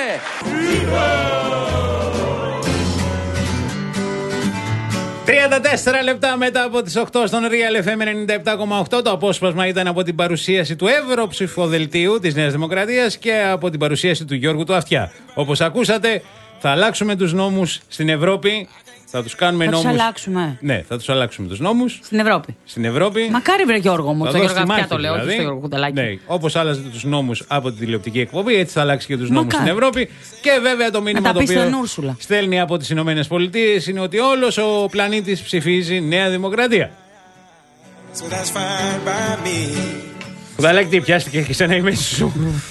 τριάντα τέσσερα λεπτά μετά από τις οκτώ στον Real εφ εμ ενενήντα επτά κόμμα οκτώ. Το απόσπασμα ήταν από την παρουσίαση του Ευρωψηφοδελτίου της Νέας Δημοκρατίας και από την παρουσίαση του Γιώργου του Αυτιά. Όπως ακούσατε, θα αλλάξουμε τους νόμους στην Ευρώπη. Θα τους κάνουμε θα νόμους. Θα τους αλλάξουμε. Ναι, θα τους αλλάξουμε τους νόμους. Στην Ευρώπη. Στην Ευρώπη. Μακάρι βρε Γιώργο μου, το Γιώργο Αυτιά το λέω, δηλαδή, όχι στο Γιώργο Κουταλάκη. Ναι, όπως άλλαζε τους νόμους από την τηλεοπτική εκπομπή, έτσι θα αλλάξει και τους νόμους στην Ευρώπη. Και βέβαια το μήνυμα το οποίο στέλνει από τις Ηνωμένες Πολιτείες είναι ότι όλος ο πλανήτης ψηφίζει Νέα Δημοκρατία. Κουταλάκη, τι πιάστηκε, έχεις ένα ημέση σου.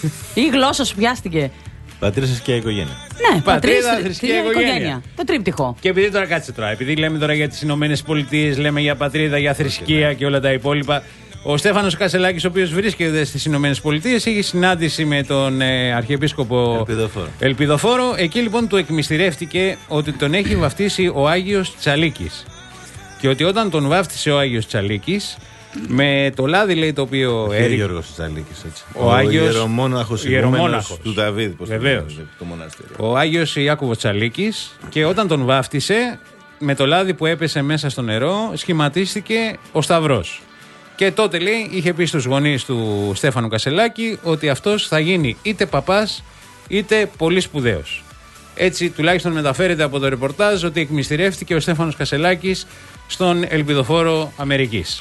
Η γλώσσα σου πιάστηκε. Πατρίδα, θρησκεία, οικογένεια. Ναι, πατρίδα, θρησκεία, οικογένεια. Το τρίπτυχο. Και επειδή τώρα κάτσε τώρα, επειδή λέμε τώρα για τις Ηνωμένες Πολιτείες, λέμε για πατρίδα, για θρησκεία και όλα τα υπόλοιπα. Ο Στέφανος Κασελάκης, ο οποίος βρίσκεται στις Ηνωμένες Πολιτείες, είχε συνάντηση με τον ε, Αρχιεπίσκοπο Ελπιδοφόρο. Ελπιδοφόρο. Εκεί λοιπόν του εκμυστηρεύτηκε ότι τον έχει βαφτίσει ο Άγιος Τσαλίκης. Και ότι όταν τον βάφτισε ο Άγιος Τσαλίκης, με το λάδι, λέει, το οποίο έριξε. Ο Γιώργος Τσαλίκης, έτσι. Ο, ο Άγιος ιερομόναχος ηγούμενος του Δαβίδ, πώς βεβαίως. Το μοναστήριο. Ο Άγιος Ιάκωβος Τσαλίκης, και όταν τον βάφτισε, με το λάδι που έπεσε μέσα στο νερό, σχηματίστηκε ο Σταυρός. Και τότε, λέει, είχε πει στους γονείς του Στέφανου Κασελάκη ότι αυτός θα γίνει είτε παπάς είτε πολύ σπουδαίος. Έτσι τουλάχιστον μεταφέρεται από το ρεπορτάζ ότι εκμυστηρεύτηκε ο Στέφανος Κασελάκης στον Ελπιδοφόρο Αμερικής.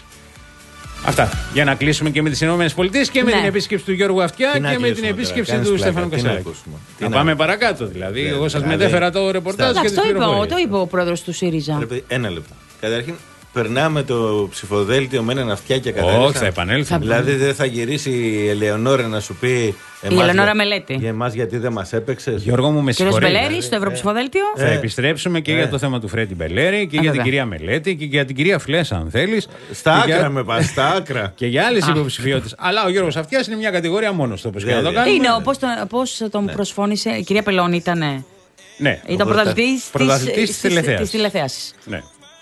Αυτά. Για να κλείσουμε και με τις Ηνωμένες Πολιτείες και με ναι. την επίσκεψη του Γιώργου Αυτιά και με την επίσκεψη τώρα, του Στέφανου Κασελάκη. Να, να πάμε παρακάτω δηλαδή. Ναι, εγώ σας δηλαδή, μετέφερα το ρεπορτάζ και τις πληροφορίες. Το είπε ο πρόεδρος του ΣΥΡΙΖΑ. Ένα λεπτό. Καταρχήν, περνάμε το ψηφοδέλτιο με έναν Αυτιά και καταρχήν. Όχι, θα επανέλθουμε. Δηλαδή δεν θα γυρίσει η Ελεονόρα να σου πει. Η Ελεονόρα Μελέτη. Για εμάς γιατί δεν μας έπαιξες. Γιώργο μου, με συγχωρείτε. Κύριος Μπελέρη, στο Ευρωψηφοδέλτιο. Ε, θα επιστρέψουμε και ε. για το θέμα του Φρέντι Μπελέρη και Α, για την κυρία Μελέτη και για την κυρία Φλέσσα, αν θέλεις. Στα άκρα για... με πας, στα άκρα. Και για άλλες υποψηφιότητες. Αλλά ο Γιώργος Αυτιάς είναι μια κατηγορία μόνος του. Όπως και να το κάνουμε. Είναι πώς τον προσφώνησε. Η κυρία Πελώνη ήταν. Ναι. Ήταν πρωταθλητής της τηλεθέασης. Ναι.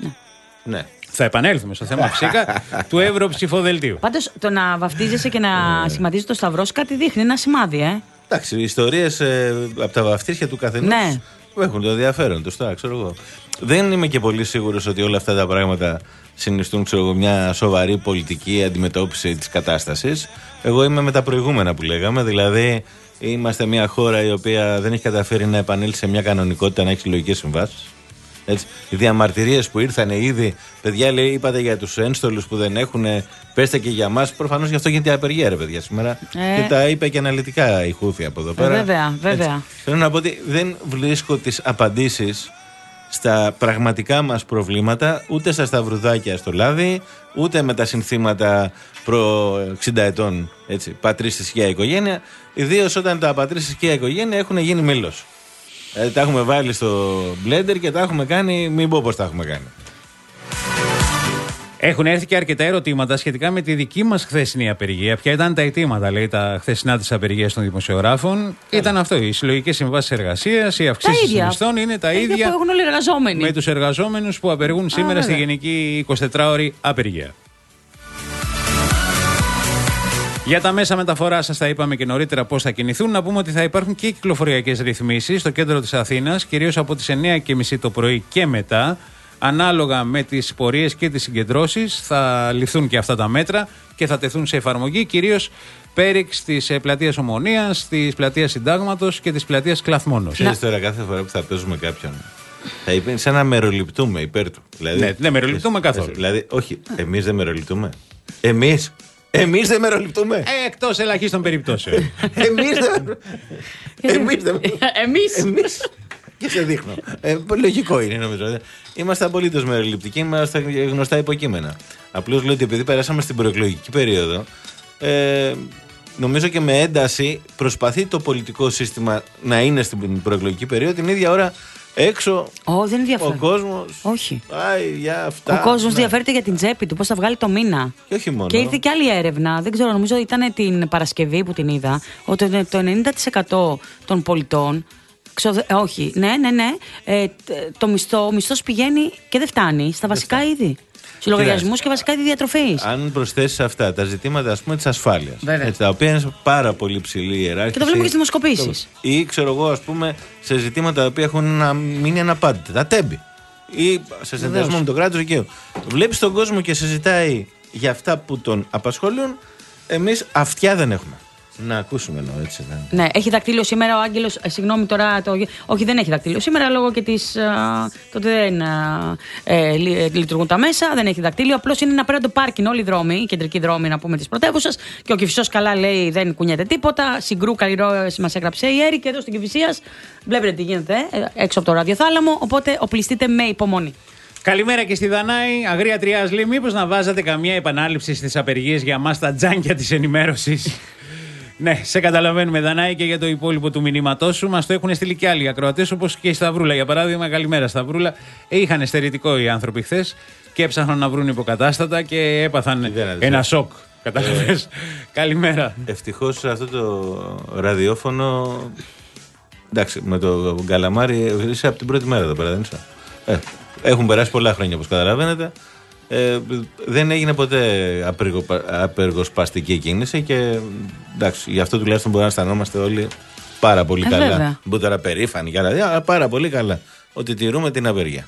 Ναι. Θα επανέλθουμε στο θέμα φυσικά του Ευρωψηφοδελτίου. Πάντως το να βαφτίζεσαι και να σχηματίζει το σταυρό κάτι δείχνει, ένα σημάδι, ε. Εντάξει, οι ιστορίες ε, από τα βαφτίσια του καθενός ναι. έχουν το ενδιαφέρον τους. Τώρα, ξέρω εγώ. Δεν είμαι και πολύ σίγουρος ότι όλα αυτά τα πράγματα συνιστούν, ξέρω εγώ, μια σοβαρή πολιτική αντιμετώπιση της κατάστασης. Εγώ είμαι με τα προηγούμενα που λέγαμε, δηλαδή είμαστε μια χώρα η οποία δεν έχει καταφέρει να επανέλθει σε μια κανονικότητα, να έχει συλλογικές συμβάσεις. Έτσι. Οι διαμαρτυρίες που ήρθαν ήδη, παιδιά, λέει, είπατε για τους ένστολους που δεν έχουν, πέστε και για μας. Προφανώς γι' αυτό γίνεται η απεργία, ρε παιδιά, σήμερα. Ε. Και τα είπε και αναλυτικά η Χούφη από εδώ πέρα. Ε, βέβαια, βέβαια. Έτσι. Θέλω να πω ότι δεν βρίσκω τις απαντήσεις στα πραγματικά μας προβλήματα, ούτε στα σταυρουδάκια στο λάδι, ούτε με τα συνθήματα προ εξήντα ετών. Έτσι, πατρίς, θρησκεία, οικογένεια. Ιδίως όταν τα πατρίς, θρησκεία, οικογένεια έχουν γίνει μήλος. Ε, τα έχουμε βάλει στο blender και τα έχουμε κάνει, μην πω πώς τα έχουμε κάνει. Έχουν έρθει και αρκετά ερωτήματα σχετικά με τη δική μας χθεσινή απεργία. Ποια ήταν τα αιτήματα, λέει, τα χθεσινά της απεργίας των δημοσιογράφων. Yeah. Ήταν αυτό. Οι συλλογικές συμβάσεις εργασίας, οι αυξήσεις μισθών είναι τα, τα ίδια, ίδια που έχουν όλοι οι εργαζόμενοι. Με τους εργαζόμενους που απεργούν σήμερα ah, στη γενική εικοσιτετράωρη απεργία. Για τα μέσα μεταφοράς σας τα είπαμε και νωρίτερα πώς θα κινηθούν. Να πούμε ότι θα υπάρχουν και κυκλοφοριακές ρυθμίσεις στο κέντρο της Αθήνας, κυρίως από τις εννιά και μισή το πρωί και μετά. Ανάλογα με τις πορείες και τις συγκεντρώσεις θα ληφθούν και αυτά τα μέτρα και θα τεθούν σε εφαρμογή, κυρίως πέριξ της πλατείας Ομονίας, της πλατείας Συντάγματος και της πλατείας Κλαθμόνος. Ξέρεις τώρα, κάθε φορά που θα παίζουμε κάποιον, θα είπε σαν να μεροληπτούμε υπέρ του. Δηλαδή, ναι, δεν μεροληπτούμε καθόλου. Δηλαδή, όχι, εμείς δεν μεροληπτούμε. Εμείς. Εμείς δεν μεροληπτούμε. Ε, εκτός ελαχίστων περιπτώσεων. Εμείς δεν. Εμείς δεν. Εμείς. Και σε δείχνω. Ε, λογικό είναι, νομίζω. Είμαστε απολύτως μεροληπτικοί, είμαστε γνωστά υποκείμενα. Απλώς λέω ότι επειδή περάσαμε στην προεκλογική περίοδο, ε, νομίζω και με ένταση προσπαθεί το πολιτικό σύστημα να είναι στην προεκλογική περίοδο, την ίδια ώρα έξω oh, δεν ο κόσμος. Όχι. Πάει για αυτά. Ο κόσμος ναι. διαφέρεται για την τσέπη του, πώς θα βγάλει το μήνα. Και όχι μόνο. Και ήρθε και άλλη έρευνα, δεν ξέρω, νομίζω ήταν την Παρασκευή που την είδα, ότι το ενενήντα τοις εκατό των πολιτών. Ξοδε... Ε, όχι, ναι, ναι, ναι. Ε, το μισθό, ο μισθός πηγαίνει και δεν φτάνει στα βασικά είδη. Στους λογαριασμούς και βασικά είδη διατροφής. Αν προσθέσεις αυτά τα ζητήματα, ας πούμε, της ασφάλειας, έτσι, τα οποία είναι πάρα πολύ ψηλή ιεράρχηση. Και το βλέπουμε και στις δημοσκοπήσεις. Ή ξέρω εγώ, ας πούμε, σε ζητήματα τα οποία έχουν να μείνει αναπάντητα. Τα τέμπη. Ή σε συνδυασμό με το κράτος δικαίου. Βλέπεις τον κόσμο και συζητάει για αυτά που τον απασχολούν. Εμείς αυτιά δεν έχουμε. Να ακούσουμε εννοώ, έτσι δεν. Ναι, έχει δακτύλιο σήμερα ο Άγγελος. Ε, συγγνώμη τώρα. Το... Όχι, δεν έχει δακτύλιο σήμερα λόγω και της. Τότε δεν ε, λειτουργούν τα μέσα, δεν έχει δακτύλιο. Απλώς είναι ένα απέραντο πάρκινγκ όλοι οι δρόμοι, οι κεντρικοί δρόμοι να πούμε της πρωτεύουσας. Και ο Κηφισός καλά λέει δεν κουνιέται τίποτα. Συγκρού καλλιρόηση μας έγραψε η Έρη και εδώ στην Κηφισίας βλέπετε τι γίνεται ε, έξω από το ραδιοθάλαμο. Οπότε οπλιστείτε με υπομονή. Καλημέρα και στη Δανάη. Αγρία Τριάσλη, μήπως να βάζατε καμία επανάληψη στις απεργίες για μας τα τζάνκια της ενημέρωσης. Ναι, σε καταλαβαίνουμε, Δανάη, και για το υπόλοιπο του μηνύματός σου. Μας το έχουν στείλει και άλλοι ακροατές, όπως και η Σταυρούλα. Για παράδειγμα, καλημέρα Σταυρούλα. Ε, είχαν στερητικό οι άνθρωποι χθες και έψαχναν να βρουν υποκατάστατα και έπαθαν ένα σοκ. Κατάλαβες. Ε, καλημέρα. Ευτυχώς αυτό το ραδιόφωνο. Εντάξει, με το Γκαλαμάρι είσαι από την πρώτη μέρα εδώ πέρα, δεν είσαι. Ε, έχουν περάσει πολλά χρόνια, όπως καταλαβαίνετε. Ε, δεν έγινε ποτέ απεργο, απεργοσπαστική κίνηση και εντάξει, γι' αυτό τουλάχιστον μπορούμε να αισθανόμαστε όλοι πάρα πολύ ε, καλά. Μπορεί τώρα περήφανοι και άλλα, αλλά πάρα πολύ καλά ότι τηρούμε την απεργία.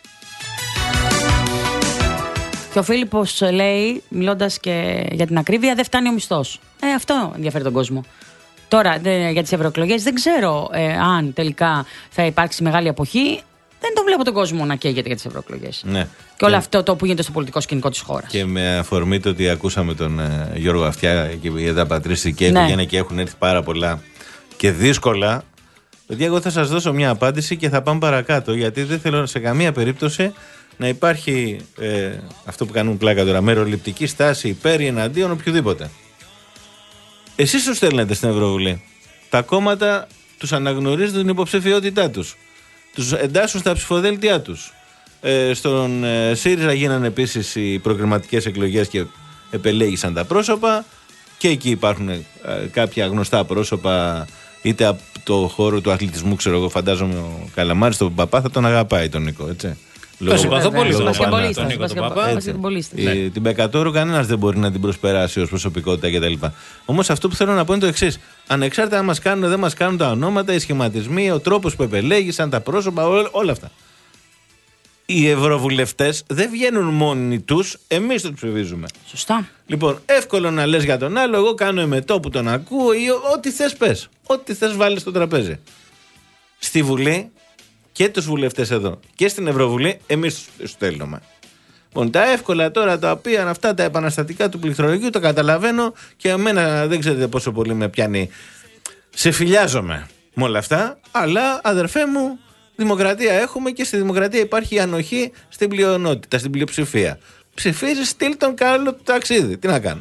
Και ο Φίλιππος λέει, μιλώντας και για την ακρίβεια, δεν φτάνει ο μισθός. Ε, αυτό ενδιαφέρει τον κόσμο. Τώρα δε, για τις ευρωεκλογές δεν ξέρω ε, αν τελικά θα υπάρξει μεγάλη αποχή. Δεν το βλέπω τον κόσμο να καίγεται για τις ευρωεκλογές. Ναι. Και όλο ναι. αυτό το που γίνεται στο πολιτικό σκηνικό της χώρας. Και με αφορμή το ότι ακούσαμε τον ε, Γιώργο Αυτιά και για τα πατριστική ναι. οικογένεια και έχουν έρθει πάρα πολλά και δύσκολα. Παιδιά, εγώ θα σας δώσω μια απάντηση και θα πάμε παρακάτω, γιατί δεν θέλω σε καμία περίπτωση να υπάρχει ε, αυτό που κάνουν πλάκα τώρα, μεροληπτική στάση υπέρ ή εναντίον οποιοδήποτε. Εσείς τους στέλνετε στην Ευρωβουλή. Τα κόμματα τους αναγνωρίζουν την υποψηφιότητά τους. Τους εντάσσουν στα ψηφοδέλτια τους. Ε, στον ε, ΣΥΡΙΖΑ γίνανε επίσης οι προκριματικές εκλογές και επελέγησαν τα πρόσωπα. Και εκεί υπάρχουν ε, κάποια γνωστά πρόσωπα, είτε από το χώρο του αθλητισμού, ξέρω εγώ, φαντάζομαι ο Καλαμάρης, τον Παπά θα τον αγαπάει τον Νίκο, έτσι. Το συμπαθώ πολύ τον Νίκο τον Παπά. Την Μπεκατόρου κανένας δεν μπορεί να την προσπεράσει ως προσωπικότητα κτλ. Όμως αυτό που θέλω να πω είναι το εξής. Ανεξάρτητα αν μας κάνουν, δεν μας κάνουν τα ονόματα, οι σχηματισμοί, ο τρόπος που επελέγησαν, τα πρόσωπα, ό, όλα αυτά. Οι ευρωβουλευτές δεν βγαίνουν μόνοι τους, εμείς τους ψηφίζουμε. Σωστά. Λοιπόν, εύκολο να λες για τον άλλο, εγώ κάνω εμετό που τον ακούω ή ό,τι θες πες. Ό,τι θες βάλεις στο τραπέζι. Στη Βουλή και τους βουλευτές εδώ και στην Ευρωβουλή, εμείς τους στέλνουμε. Λοιπόν, τα εύκολα τώρα τα οποία είναι αυτά τα επαναστατικά του πληκτρολογίου, το καταλαβαίνω και εμένα δεν ξέρετε πόσο πολύ με πιάνει. Σε φιλιάζομαι με όλα αυτά, αλλά αδερφέ μου, δημοκρατία έχουμε και στη δημοκρατία υπάρχει ανοχή στην πλειονότητα, στην πλειοψηφία. Ψηφίζει, στείλ τον καλό του ταξίδι. Τι να κάνω.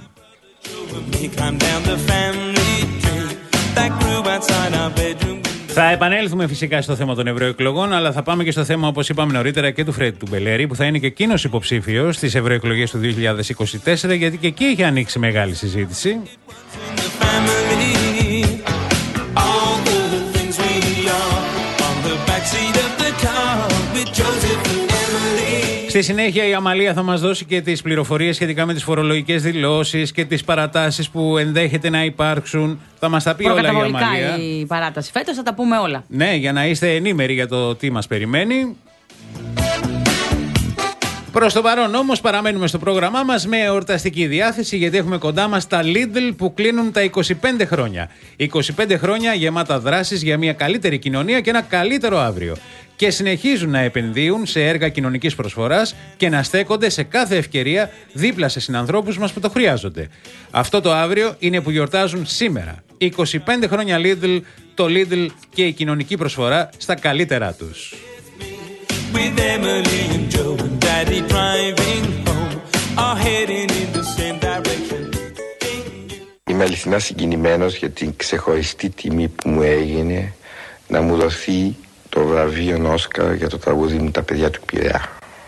Θα επανέλθουμε φυσικά στο θέμα των ευρωεκλογών, αλλά θα πάμε και στο θέμα, όπως είπαμε νωρίτερα, και του Φρέντι του Μπελέρη, που θα είναι και εκείνος υποψήφιος στις ευρωεκλογές του δύο χιλιάδες είκοσι τέσσερα, γιατί και εκεί έχει ανοίξει μεγάλη συζήτηση. Στη συνέχεια η Αμαλία θα μας δώσει και τις πληροφορίες σχετικά με τις φορολογικές δηλώσεις και τις παρατάσεις που ενδέχεται να υπάρξουν. Θα μας τα πει όλα η Αμαλία. Προκαταβολικά η παράταση φέτος, θα τα πούμε όλα. Ναι, για να είστε ενήμεροι για το τι μας περιμένει. Προς το παρόν όμως παραμένουμε στο πρόγραμμά μας με εορταστική διάθεση, γιατί έχουμε κοντά μας τα Lidl που κλείνουν τα είκοσι πέντε χρόνια. είκοσι πέντε χρόνια γεμάτα δράσεις για μια καλύτερη κοινωνία και ένα καλύτερο αύριο. Και συνεχίζουν να επενδύουν σε έργα κοινωνικής προσφοράς και να στέκονται σε κάθε ευκαιρία δίπλα σε συνανθρώπους μας που το χρειάζονται. Αυτό το αύριο είναι που γιορτάζουν σήμερα. είκοσι πέντε χρόνια Lidl, το Lidl και η κοινωνική προσφορά στα καλύτερά τους. With Emily and Joe and Daddy driving home, are heading in the same direction. είμαι αληθινά συγκινημένος για την ξεχωριστή τιμή που μου έγινε να μου δοθεί το βραβείο Όσκαρ για το τραγούδι μου «Τα παιδιά του Πειραιά».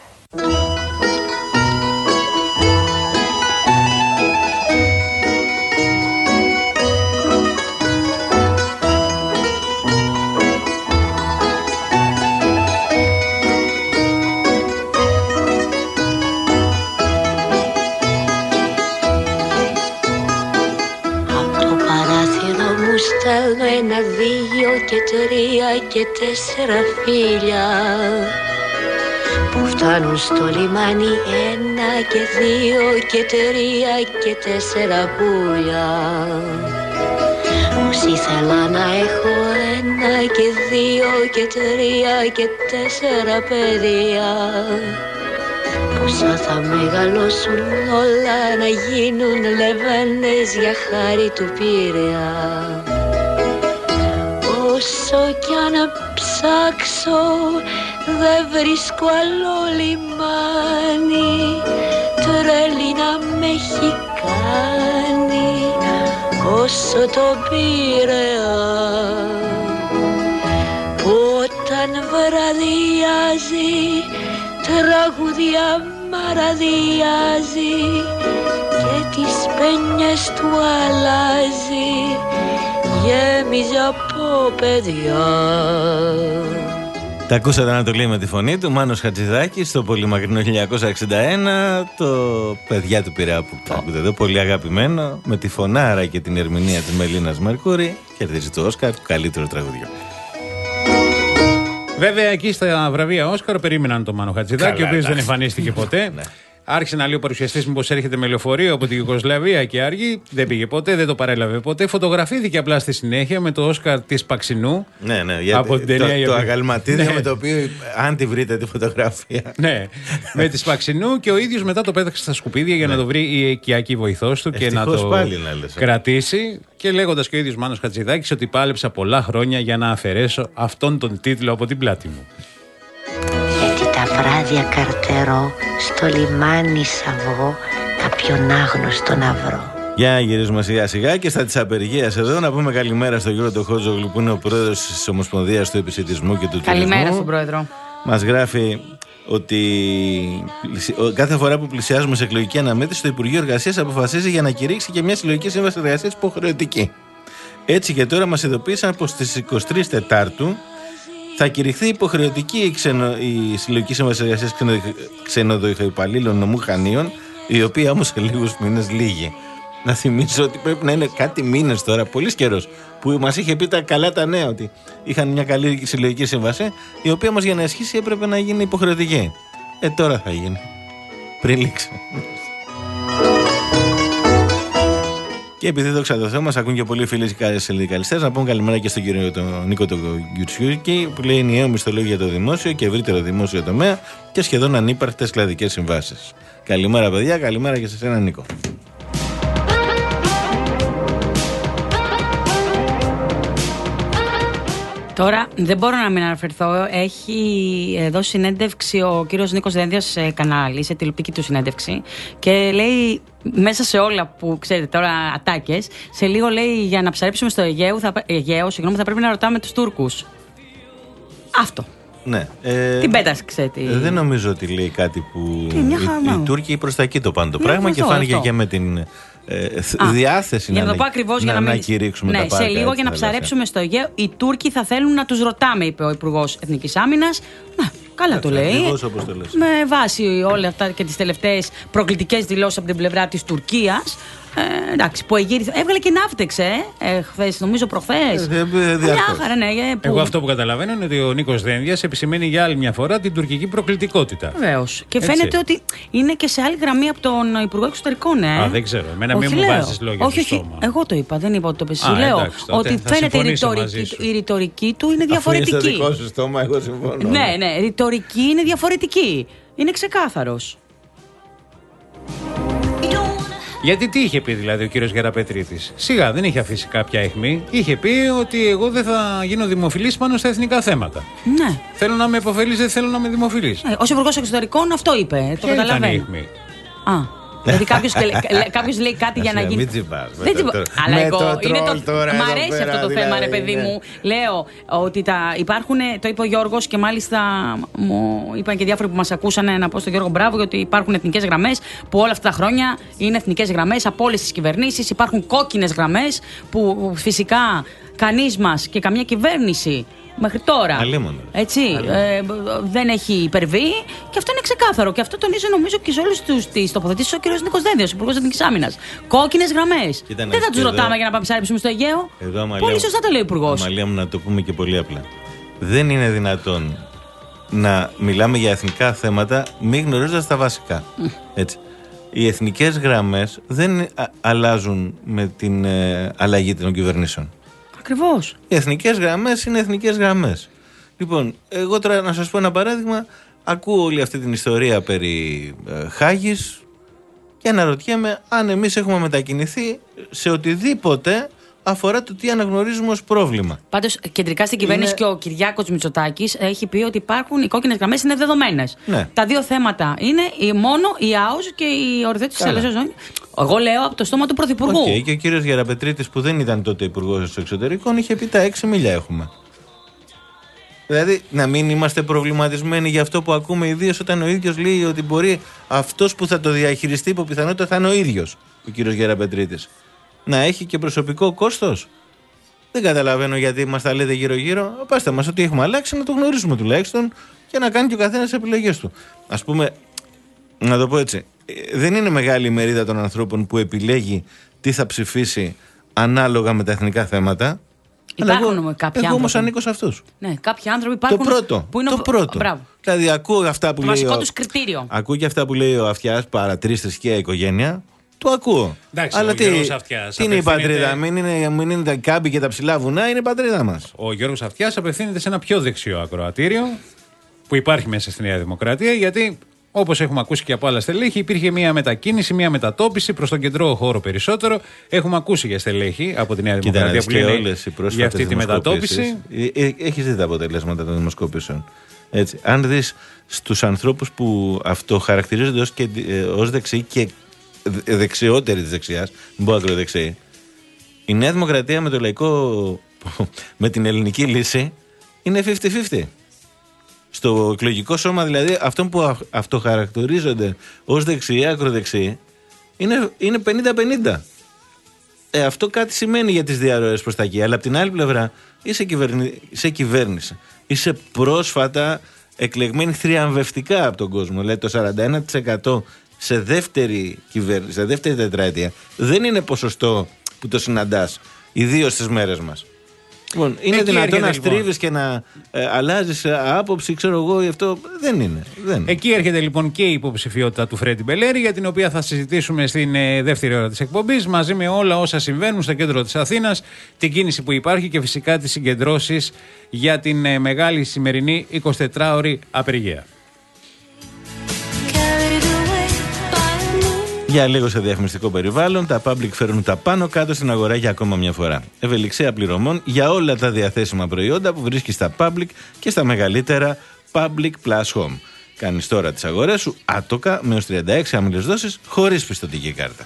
Στέλνω ένα, δύο και τρία και τέσσερα φίλια που φτάνουν στο λιμάνι, ένα και δύο και τρία και τέσσερα πουλιά. Πως ήθελα να έχω ένα και δύο και τρία και τέσσερα παιδιά, πόσα θα μεγαλώσουν όλα να γίνουν λεβένες για χάρη του Πειραιά. Όσο κι αν ψάξω δεν βρίσκω άλλο λιμάνι, τρέλη να με έχει κάνει όσο το Πειραιά, που όταν βραδιάζει τραγουδιά μαραδιάζει και τις πένιες του αλλάζει, γέμιζε από παιδιά. Τα ακούσατε, Ανατολή, με τη φωνή του Μάνος Χατζηδάκης στο πολύ μακρινό χίλια εννιακόσια εξήντα ένα, το «Παιδιά του Πειραιά» που ακούτε εδώ, πολύ αγαπημένο, με τη φωνάρα και την ερμηνεία της Μελίνας Μερκούρη, κερδίζει το Όσκαρ του καλύτερου τραγουδιού. Βέβαια, εκεί στα βραβεία Όσκαρ περίμεναν τον Μάνο Χατζηδάκη, ο οποίος δεν εμφανίστηκε ποτέ. Ναι. Άρχισε να λέει ο παρουσιαστής μήπως έρχεται με λεωφορείο από την Ιουγκοσλαβία και άργη. Δεν πήγε ποτέ, δεν το παρέλαβε ποτέ. Φωτογραφήθηκε απλά στη συνέχεια με το Όσκαρ της Παξινού. Ναι, ναι, για από την ταινία. Το, το αγαλματίδιο, ναι, με το οποίο, αν τη βρείτε τη φωτογραφία. Ναι, με τη Παξινού, και ο ίδιος μετά το πέταξε στα σκουπίδια για, ναι, να το βρει η οικιακή βοηθός του. Ευτυχώς και να το πάλι, να λες, κρατήσει. Και λέγοντας και ο ίδιος Μάνος Χατζηδάκης ότι πάλεψα πολλά χρόνια για να αφαιρέσω αυτόν τον τίτλο από την πλάτη μου. Γιατί τα βράδια καρτερώ στο λιμάνι Σαββό κάποιον άγνωστο να βρω. Για γυρίζουμε σιγά σιγά και στα της απεργίας εδώ. Να πούμε καλημέρα στον Γιώργο Τοχότζογλου, που είναι ο πρόεδρος της Ομοσπονδίας του Επισιτισμού και του Τουρισμού. Καλημέρα στον πρόεδρο. Μας γράφει ότι κάθε φορά που πλησιάζουμε σε εκλογική αναμέτρηση, το Υπουργείο Εργασίας αποφασίζει για να κηρύξει και μια συλλογική σύμβαση εργασίας υποχρεωτική. Έτσι και τώρα μας ειδοποίησαν πως στις εικοστή τρίτη Τετάρτου θα κηρυχθεί υποχρεωτική η, ξενο... η συλλογική σύμβαση εργασίας ξενο... ξενοδοχοϊπαλλήλων νομού Χανίων, η οποία όμως σε λίγους μήνες λύγει. Να θυμίσω ότι πρέπει να είναι κάτι μήνες τώρα, πολύ καιρός, που μας είχε πει τα καλά τα νέα ότι είχαν μια καλή συλλογική σύμβαση, η οποία όμως για να ισχύσει έπρεπε να γίνει υποχρεωτική. Ε, τώρα θα γίνει. Πριν λήξει. Και επειδή δόξα τω Θεώ μας ακούν και πολλοί φίλοι συνδικαλιστές, να πούμε καλημέρα και στον κύριο τον Νίκο τον Γιουτσιούκη, που λέει ενιαίο μισθολόγιο για το δημόσιο και ευρύτερο δημόσιο τομέα και σχεδόν ανύπαρκτες κλαδικές συμβάσεις. Καλημέρα, παιδιά, καλημέρα και σε εσένα, Νίκο. Τώρα δεν μπορώ να μην αναφερθώ. Έχει δώσει συνέντευξη ο κύριος Νίκος Δένδιας σε κανάλι, σε τηλεοπτική του συνέντευξη, και λέει μέσα σε όλα που ξέρετε τώρα ατάκες, σε λίγο λέει για να ψαρέψουμε στο Αιγαίο θα, Αιγαίο, συγγνώμη, θα πρέπει να ρωτάμε τους Τούρκους. Αυτό. Ναι. Ε, την πέταξε. Τη... Δεν νομίζω ότι λέει κάτι που. Οι, οι Τούρκοι προς τα εκεί το πάνε το ναι, πράγμα αυτό, και φάνηκε αυτό. και με την ε, Α, διάθεση για να, να, το πω ακριβώς, να, για να, να μην... κηρύξουμε ναι, τα πάρκα. Σε λίγο για να ψαρέψουμε στο Αιγαίο, οι Τούρκοι θα θέλουν να τους ρωτάμε, είπε ο Υπουργός Εθνικής Άμυνας. Να, καλά ε, το λέει. Όπως το λες. Με βάση όλα αυτά και τις τελευταίες προκλητικές δηλώσεις από την πλευρά της Τουρκίας. Ε, εντάξει, που εγείρησε. Έβγαλε και ναύτεξε ε, χθες, νομίζω προχθές. Ε, μια χαρά, ναι. Ε, που... Εγώ αυτό που καταλαβαίνω είναι ότι ο Νίκος Δένδιας επισημαίνει για άλλη μια φορά την τουρκική προκλητικότητα. Βεβαίως. Και έτσι φαίνεται ότι είναι και σε άλλη γραμμή από τον Υπουργό Εξωτερικών, ε. Α, δεν ξέρω. Εμένα μην μου βάζεις λόγια όχι, στο όχι, στόμα. εγώ το είπα, δεν είπα ότι το πες. Λέω εντάξει, ότι φαίνεται η ρητορική, η ρητορική του είναι διαφορετική. Αφού είναι στο δικό σου στόμα, εγώ συμφωνώ. Ναι, ναι, η ρητορική είναι διαφορετική. Είναι ξεκάθαρος. Γιατί τι είχε πει δηλαδή ο κύριος Γεραπετρίτης? Σιγά, δεν είχε αφήσει κάποια αιχμή. Είχε πει ότι εγώ δεν θα γίνω δημοφιλής πάνω στα εθνικά θέματα. Ναι. Θέλω να είμαι υποφελής, δεν θέλω να είμαι δημοφιλής. Ε, ως Υπουργός Εξωτερικών αυτό είπε. Το καταλαβαίνω. Ήταν η αιχμή. Α. Δηλαδή κάποιος λέει κάτι για να γίνει. Μην τσιμπάς. Αλλά εγώ. Μ' αρέσει αυτό το θέμα, ρε παιδί μου. Λέω ότι υπάρχουν. Το είπε ο Γιώργος και μάλιστα μου είπαν και διάφοροι που μας ακούσαν να πω στον Γιώργο μπράβο, γιατί υπάρχουν εθνικές γραμμές που όλα αυτά τα χρόνια είναι εθνικές γραμμές από όλες τις κυβερνήσεις. Υπάρχουν κόκκινες γραμμές που φυσικά κανείς μας και καμία κυβέρνηση μέχρι τώρα έτσι, ε, δεν έχει υπερβεί και αυτό είναι ξεκάθαρο. Και αυτό τονίζει νομίζω και σε όλες τις τοποθετήσεις ο κ. Νίκος Δένδιος, Υπουργός Εθνικής Άμυνας. Κόκκινες γραμμές. Δεν θα τους ρωτάμε για να πάμε ψάρεψουμε στο Αιγαίο. Εδώ, Αμαλία, πολύ σωστά το λέει ο Υπουργός. Αμαλία μου, να το πούμε και πολύ απλά. Δεν είναι δυνατόν να μιλάμε για εθνικά θέματα μη γνωρίζοντας τα βασικά. Mm. Έτσι. Οι εθνικές γραμμές δεν α, αλλάζουν με την ε, αλλαγή των κυβερνήσεων. Ακριβώς. Οι εθνικές γραμμές είναι εθνικές γραμμές. Λοιπόν, εγώ τώρα να σας πω ένα παράδειγμα. Ακούω όλη αυτή την ιστορία περί ε, Χάγης και αναρωτιέμαι αν εμείς έχουμε μετακινηθεί σε οτιδήποτε αφορά το τι αναγνωρίζουμε ως πρόβλημα. Πάντως, κεντρικά στην κυβέρνηση είναι... και ο Κυριάκος Μητσοτάκης έχει πει ότι υπάρχουν οι κόκκινες γραμμές, είναι δεδομένες. Ναι. Τα δύο θέματα είναι μόνο η ΑΟΣ και η οριοθέτηση της ελεύθερης. Εγώ λέω από το στόμα του Πρωθυπουργού. Okay, και ο κύριος Γεραπετρίτης, που δεν ήταν τότε υπουργός εξωτερικών, είχε πει τα έξι μίλια έχουμε. Δηλαδή, να μην είμαστε προβληματισμένοι για αυτό που ακούμε, ιδίως όταν ο ίδιος λέει ότι μπορεί αυτός που θα το διαχειριστεί υπό πιθανότητα θα είναι ο ίδιος ο κύριος Γεραπετρίτης. Να έχει και προσωπικό κόστος. Δεν καταλαβαίνω γιατί μας τα λέτε γύρω-γύρω. Πάστε μας ότι έχουμε αλλάξει, να το γνωρίζουμε τουλάχιστον και να κάνει και ο καθένας επιλογές του. Ας πούμε, να το πω έτσι, δεν είναι μεγάλη η μερίδα των ανθρώπων που επιλέγει τι θα ψηφίσει ανάλογα με τα εθνικά θέματα. Υπάρχουν εγώ, κάποιοι εγώ όμως ανήκω σε αυτούς. Ναι, κάποιοι άνθρωποι υπάρχουν. Το πρώτο. Που είναι το ο... πρώτο. Μπράβο. Δηλαδή, ακούω αυτά που το λέει. Βασικό ο... τους κριτήριο. Ακούω και αυτά που λέει ο Αυτιάς, παρατρείς θρησκεία οικογένεια. Το ακούω. Εντάξει, αλλά τι, Αυτιάς, τι είναι η πατρίδα, μην είναι, μην είναι τα κάμπη και τα ψηλά βουνά, είναι η πατρίδα μας. Ο Γιώργος Αυτιάς απευθύνεται σε ένα πιο δεξιό ακροατήριο που υπάρχει μέσα στη Νέα Δημοκρατία, γιατί όπως έχουμε ακούσει και από άλλα στελέχη, υπήρχε μια μετακίνηση, μια μετατόπιση προς τον κεντρό χώρο περισσότερο. Έχουμε ακούσει για στελέχη από τη Νέα Δημοκρατία που λένε όλες οι για αυτή τη μετατόπιση. Έχεις δει τα αποτελέσματα των δημοσκόπησεων. Έτσι. Αν δεις στους ανθρώπους που αυτοχαρακτηρίζονται ως, και, ε, ως δεξιοί και δεξιότεροι της δεξιάς, μην πω ακροδεξιοί, η Νέα Δημοκρατία με το λαϊκό, με την ελληνική λύση είναι πενήντα πενήντα. Στο εκλογικό σώμα δηλαδή αυτών που αυτοχαρακτηρίζονται ως δεξιοί, ακροδεξιοί, είναι, είναι πενήντα πενήντα. Ε, αυτό κάτι σημαίνει για τις διαρροές προς τα εκεί. Αλλά από την άλλη πλευρά είσαι κυβερνη... είσαι κυβέρνηση. Είσαι πρόσφατα εκλεγμένη θριαμβευτικά από τον κόσμο. Δηλαδή το σαράντα ένα τοις εκατό σε δεύτερη κυβέρνηση, σε δεύτερη τετραετία δεν είναι ποσοστό που το συναντάς, ιδίως στις μέρες μας. Λοιπόν, είναι εκεί δυνατόν να στρίβεις λοιπόν και να ε, αλλάζεις άποψη, ξέρω εγώ, αυτό δεν είναι. Δεν. Εκεί έρχεται λοιπόν και η υποψηφιότητα του Φρέντι Μπελέρη, για την οποία θα συζητήσουμε στην ε, δεύτερη ώρα της εκπομπής, μαζί με όλα όσα συμβαίνουν στο κέντρο της Αθήνας, την κίνηση που υπάρχει και φυσικά τις συγκεντρώσεις για την ε, μεγάλη σημερινή εικοσιτετράωρη απεργία. Για λίγο σε διαφημιστικό περιβάλλον, τα public φέρνουν τα πάνω κάτω στην αγορά για ακόμα μια φορά. Ευελιξία πληρωμών για όλα τα διαθέσιμα προϊόντα που βρίσκεις στα public και στα μεγαλύτερα public plus home. Κάνεις τώρα τις αγορές σου άτοκα με ως τριάντα έξι άμυλες δόσεις χωρίς πιστωτική κάρτα.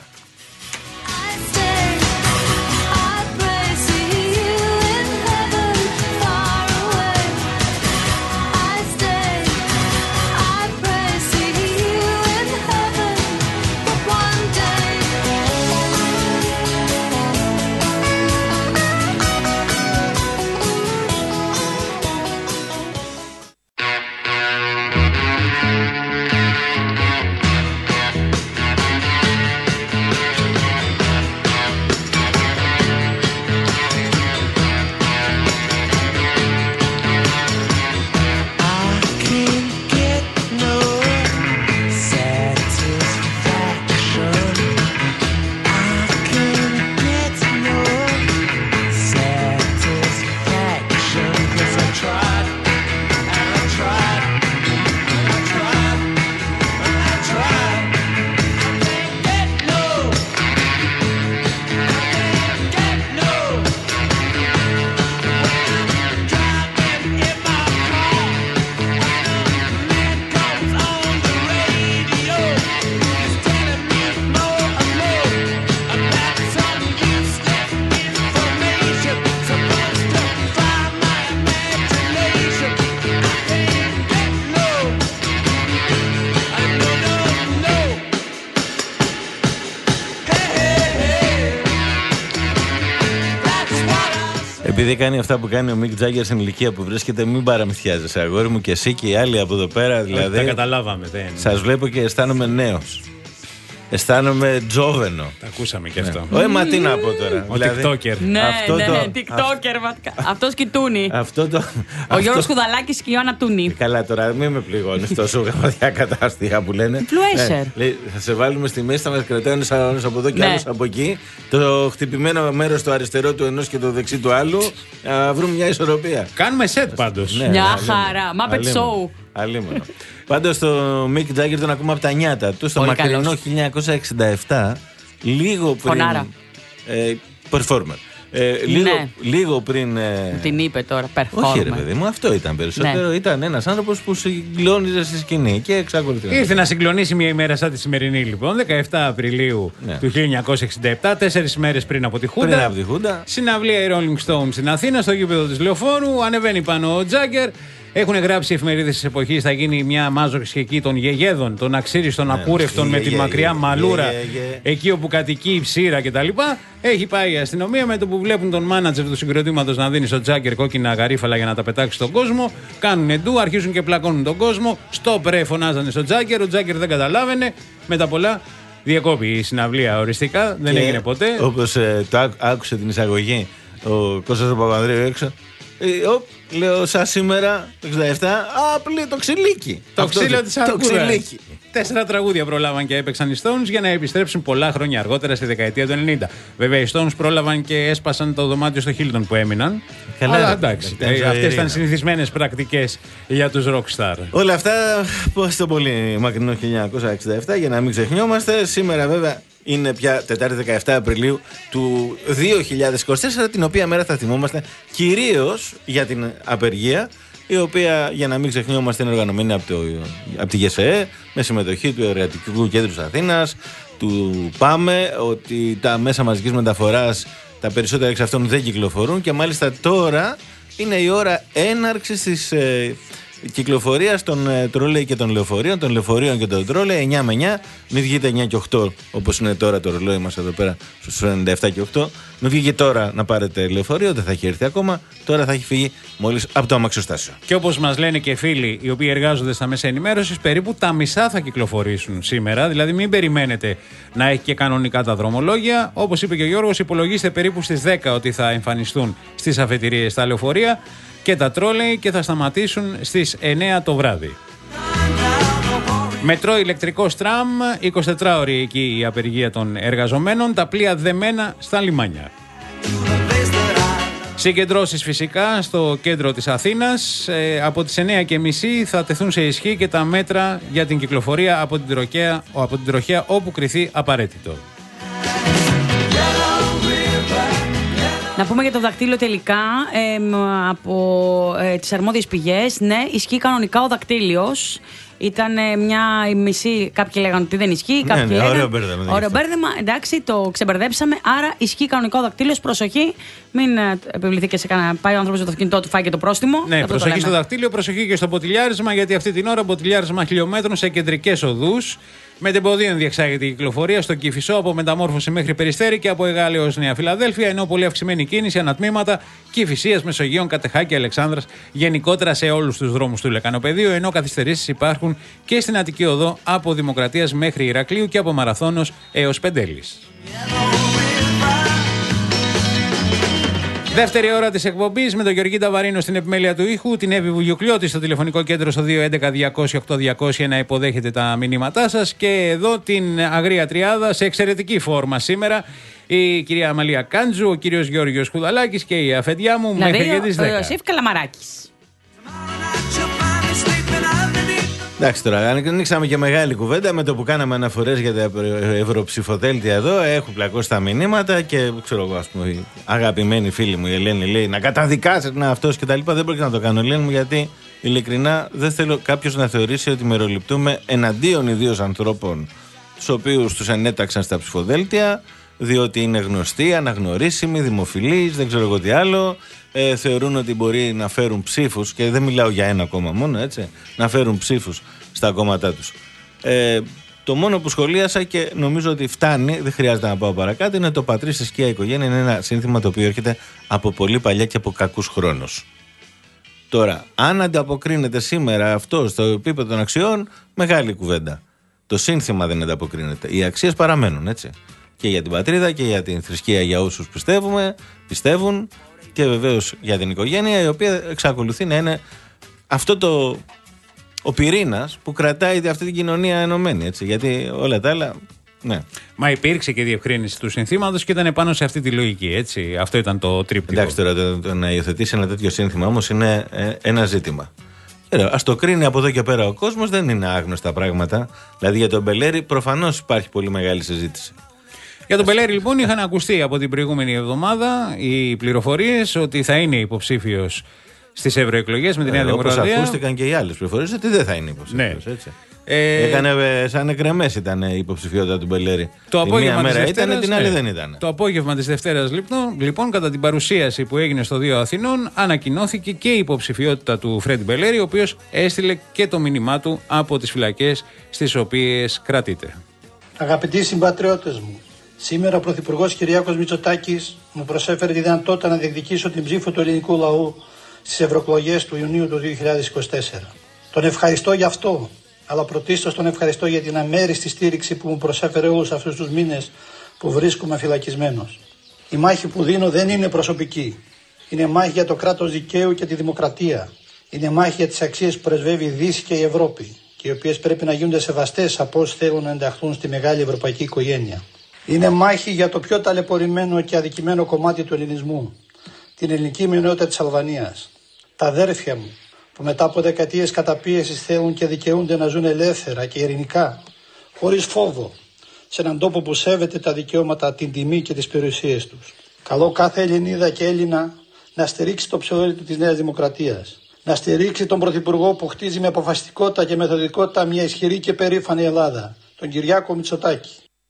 Επειδή κάνει αυτά που κάνει ο Μικ Τζάγκερ στην ηλικία που βρίσκεται, μην παραμυθιάζεσαι, αγόρι μου, και εσύ και οι άλλοι από εδώ πέρα. Δηλαδή, τα καταλάβαμε. Δεν... Σας βλέπω και αισθάνομαι νέος. Αισθάνομαι τζόβενο. Τα ακούσαμε και αυτό. Ναι. Ωε, μα τι να πω τώρα. Ο δηλαδή, TikToker. Ναι, αυτό ναι, το... TikToker. Αυτός και η Τούνη. Αυτό το... Ο Γιώργος Κουδαλάκης και η Ιωάννα Τούνη. Καλά, τώρα μην με πληγώνεις τόσο γραμματιά κατάστοιχα που λένε. Influencer. Λέει, θα σε βάλουμε στη μέση, θα μας κρατάει ένας άλλος από εδώ και Ναι. άλλος από εκεί. Το χτυπημένο μέρος το αριστερό του ενός και το δεξί του άλλου. Α, βρούμε μια ισορροπία. Κάνουμε σετ πάντως. Ναι, Μια αλίμονο. χαρά. Muppet Αλίμονο. Show. Αλίμονο. Πάντως το Μικ Τζάγκερ τον ακούμε από τα νιάτα του. Στο Πολύ μακρινό καλός. χίλια εννιακόσια εξήντα επτά, λίγο πριν. Φωνάρα. Ε, performer. Ε, λίγο, Ναι. λίγο πριν. Ε, Την είπε τώρα. όχι, ρε Performer. παιδί μου, αυτό ήταν περισσότερο. Ναι. Ήταν ένας άνθρωπος που συγκλώνιζε στη σκηνή και εξακολουθεί. να Ήρθε να συγκλονίσει μια ημέρα σαν τη σημερινή λοιπόν, δεκαεφτά Απριλίου Ναι. του χίλια εννιακόσια εξήντα επτά, τέσσερις μέρες πριν από τη Χούντα. Πριν από τη Χούντα. Συναυλία οι Rolling Stones στην Αθήνα, στο γήπεδο της Λεωφόρου. Ανεβαίνει πάνω ο Τζάγκερ. Έχουν γράψει οι εφημερίδες της εποχής, θα γίνει μια μάζοξη εκεί των γεγέδων, των αξίριστων, Ναι, ακούρευτων με γε, τη γε, μακριά γε, μαλούρα, γε, γε. εκεί όπου κατοικεί η ψήρα κτλ. Έχει πάει η αστυνομία με το που βλέπουν τον μάνατζερ του συγκροτήματος να δίνει στο Τζάγκερ κόκκινα γαρίφαλα για να τα πετάξει στον κόσμο. Κάνουν εντού, αρχίζουν και πλακώνουν τον κόσμο. Στοπ ρε, φωνάζανε στο Τζάγκερ. Ο Τζάγκερ δεν καταλάβαινε. Με τα πολλά διεκόπη η συναυλία οριστικά. Δεν Και έγινε ποτέ. Όπως ε, το άκου- άκουσε την εισαγωγή ο Κώστας ο Παπανδρέου έξω. Ε, οπ, λέω σαν σήμερα το εξήντα επτά, α, πλή, το ξυλίκι. Το Αυτό ξύλο της Το Αρκούδας. ξυλίκι. Τέσσερα τραγούδια πρόλαβαν και έπαιξαν οι Stones για να επιστρέψουν πολλά χρόνια αργότερα στη δεκαετία του ενενήντα. Βέβαια, οι Stones πρόλαβαν και έσπασαν το δωμάτιο στο Hilton που έμειναν. Καλά, Αλλά ρε, εντάξει, ήταν ζωηρή, αυτές ήταν ναι. συνηθισμένες πρακτικές για τους rockstar. Όλα αυτά πως το πολύ μακρινό χίλια εννιακόσια εξήντα επτά, για να μην ξεχνιόμαστε. Σήμερα βέβαια είναι πια Τετάρτη δεκαεφτά Απριλίου του δύο χιλιάδες είκοσι τέσσερα, την οποία μέρα θα θυμόμαστε κυρίως για την απεργία, η οποία, για να μην ξεχνιόμαστε, είναι οργανωμένη από, το, από τη ΓΕΣΕΕ με συμμετοχή του Εργατικού Κέντρου της Αθήνας, του ΠΑΜΕ, ότι τα μέσα μαζικής μεταφοράς, τα περισσότερα εξ αυτών δεν κυκλοφορούν και μάλιστα τώρα είναι η ώρα έναρξης της ε, κυκλοφορίας των ε, τρόλεϊ και των λεωφορείων, των λεωφορείων και των τρόλεϊ, εννιά με εννιά, μην βγείτε εννιά και οκτώ όπως είναι τώρα το ρολόι μας εδώ πέρα στους ενενήντα επτά και οκτώ. Μην βγείτε τώρα να πάρετε λεωφορείο, δεν θα έχει έρθει ακόμα, τώρα θα έχει φύγει μόλις από το αμαξοστάσιο. Και όπως μας λένε και φίλοι οι οποίοι εργάζονται στα μέσα ενημέρωσης, περίπου τα μισά θα κυκλοφορήσουν σήμερα. Δηλαδή, μην περιμένετε να έχει και κανονικά τα δρομολόγια. Όπως είπε και ο Γιώργος, υπολογίστε περίπου στις δέκα ότι θα εμφανιστούν στις αφετηρίες τα λεωφορεία και τα τρόλεϊ και θα σταματήσουν στις εννιά το βράδυ. Μετρό, ηλεκτρικό τραμ, εικοσιτετράωρη εκεί η απεργία των εργαζομένων, τα πλοία δεμένα στα λιμάνια. Συγκεντρώσεις φυσικά στο κέντρο της Αθήνας. Ε, από τις εννιά και μισή θα τεθούν σε ισχύ και τα μέτρα για την κυκλοφορία από την τροχέα, από την τροχέα όπου κριθεί απαραίτητο. Να πούμε για το δακτύλιο τελικά ε, από ε, τις αρμόδιες πηγές. Ναι, ισχύει κανονικά ο δακτύλιος. Ήταν ε, μια η μισή, κάποιοι λέγανε ότι δεν ισχύει. Κάποιοι ναι, λέγανε, ωραίο μπέρδεμα. Ωραίο μπέρδεμα, εντάξει, το ξεμπερδέψαμε. Άρα ισχύει κανονικά ο δακτύλιος. Προσοχή, μην ε, επιβληθεί και σε κανένα. Πάει ο άνθρωπος με το αυτοκίνητό του, φάει και το πρόστιμο. Ναι, Αυτό το προσοχή λέμε. στο δακτύλιο, προσοχή και στο ποτηλιάρισμα, γιατί αυτή την ώρα ποτηλιάρισμα χιλιόμετρων σε κεντρικές οδούς. Με τεμποδίων διεξάγεται η κυκλοφορία στο Κηφισό από Μεταμόρφωση μέχρι Περιστέρη και από Εγάλη ως Νέα Φιλαδέλφια, ενώ πολύ αυξημένη κίνηση ανατμήματα Κηφισίας, Μεσογείων, Κατεχάκη, Αλεξάνδρας, γενικότερα σε όλους τους δρόμους του Λεκανοπεδίου, ενώ καθυστερήσεις υπάρχουν και στην Αττική Οδό από Δημοκρατίας μέχρι Ηρακλείου και από Μαραθώνος έως Πεντέλης. Δεύτερη ώρα της εκπομπής με τον Γεωργή Ταβαρίνο στην επιμέλεια του ήχου, την Εύη Βουγιουκλιώτη στο τηλεφωνικό κέντρο στο δύο έντεκα διακόσια οκτώ διακόσια να υποδέχετε τα μηνύματά σας, και εδώ την αγρία τριάδα σε εξαιρετική φόρμα σήμερα. Η κυρία Αμαλία Κάντζου, ο κύριος Γιώργος Κουδαλάκης και η αφεντιά μου Δηλαδή, μέχρι και τις ο δέκα. Ιωσήφ Καλαμαράκης. Εντάξει, τώρα ανοίξαμε και μεγάλη κουβέντα με το που κάναμε αναφορές για τα ευρωψηφοδέλτια εδώ. Έχουν πλακώσει τα μηνύματα και ξέρω εγώ, ας πούμε, η αγαπημένη φίλη μου η Ελένη λέει να καταδικάσετε να αυτός και τα λοιπά. Δεν πρόκειται να το κάνω, Ελένη μου, γιατί ειλικρινά δεν θέλω κάποιος να θεωρήσει ότι μεροληπτούμε εναντίον ιδίως ανθρώπων τους οποίους τους ενέταξαν στα ψηφοδέλτια, διότι είναι γνωστοί, αναγνωρίσιμοι, δημοφιλείς, δεν ξέρω εγώ τι άλλο. Ε, θεωρούν ότι μπορεί να φέρουν ψήφους, και δεν μιλάω για ένα κόμμα μόνο, έτσι, να φέρουν ψήφους στα κόμματά τους. Ε, το Το μόνο που σχολίασα και νομίζω ότι φτάνει, δεν χρειάζεται να πάω παρακάτω, είναι το πατρίς στη σκιά οικογένεια. Είναι ένα σύνθημα το οποίο έρχεται από πολύ παλιά και από κακούς χρόνους. Τώρα, αν ανταποκρίνεται σήμερα αυτό στο επίπεδο των αξιών, μεγάλη κουβέντα. Το σύνθημα δεν ανταποκρίνεται. Οι αξίες παραμένουν, έτσι. Και για την πατρίδα και για την θρησκεία, για όσους πιστεύουμε, πιστεύουν, και βεβαίως για την οικογένεια, η οποία εξακολουθεί να είναι αυτό το. Ο πυρήνας που κρατάει αυτή την κοινωνία ενωμένη, έτσι. Γιατί όλα τα άλλα. Ναι. Μα υπήρξε και διευκρίνηση του συνθήματος και ήταν πάνω σε αυτή τη λογική, έτσι. Αυτό ήταν το τρίπτυχο. Εντάξει, τώρα το, το να υιοθετήσει ένα τέτοιο σύνθημα όμως είναι ε, ένα ζήτημα. Ας το κρίνει από εδώ και πέρα ο κόσμος, δεν είναι άγνωστα πράγματα. Δηλαδή για τον Μπελέρη προφανώς υπάρχει πολύ μεγάλη συζήτηση. Για τον Μπελέρη, λοιπόν, είχαν ακουστεί από την προηγούμενη εβδομάδα οι πληροφορίες ότι θα είναι υποψήφιος στις ευρωεκλογές με τη Νέα Δημοκρατία. Όπως ακούστηκαν και οι άλλες πληροφορίες ότι δεν θα είναι υποψήφιος. Ναι. Έτσι. Ε... Έκανε σαν εκρεμές ήταν η υποψηφιότητα του Μπελέρη. Το η μία μέρα ήταν, την άλλη ναι. δεν ήταν. Το απόγευμα της Δευτέρας, λοιπόν, λοιπόν, κατά την παρουσίαση που έγινε στο δύο Αθηνών, ανακοινώθηκε και η υποψηφιότητα του Φρέντι Μπελέρη, ο οποίος έστειλε και το μήνυμά του από τις φυλακές στις οποίες κρατείται. Αγαπητοί συμπατριώτες μου, σήμερα ο Πρωθυπουργός Κυριάκος Μητσοτάκης μου προσέφερε τη δυνατότητα να διεκδικήσω την ψήφο του ελληνικού λαού στις ευρωεκλογές του Ιουνίου του δύο χιλιάδες είκοσι τέσσερα. Τον ευχαριστώ γι' αυτό, αλλά πρωτίστως τον ευχαριστώ για την αμέριστη στήριξη που μου προσέφερε όλους αυτούς τους μήνες που βρίσκομαι φυλακισμένος. Η μάχη που δίνω δεν είναι προσωπική. Είναι μάχη για το κράτος δικαίου και τη δημοκρατία. Είναι μάχη για τις αξίες που πρεσβεύει η Δύση και η Ευρώπη και οι οποίες πρέπει να γίνονται σεβαστές από όσους θέλουν να ενταχθούν στη μεγάλη ευρωπαϊκή οικογένεια. Είναι μάχη για το πιο ταλαιπωρημένο και αδικημένο κομμάτι του ελληνισμού, την ελληνική μειονότητα της Αλβανίας. Τα αδέρφια μου, που μετά από δεκαετίες καταπίεσης θέλουν και δικαιούνται να ζουν ελεύθερα και ειρηνικά, χωρίς φόβο, σε έναν τόπο που σέβεται τα δικαιώματα, την τιμή και τις περιουσίες τους. Καλώ κάθε Ελληνίδα και Έλληνα να στηρίξει το ψευδόνυμο της Νέας Δημοκρατίας. Να στηρίξει τον Πρωθυπουργό που χτίζει με αποφασιστικότητα και μεθοδικότητα μια ισχυρή και περήφανη Ελλάδα, τον Κυριάκο Μητσοτάκη.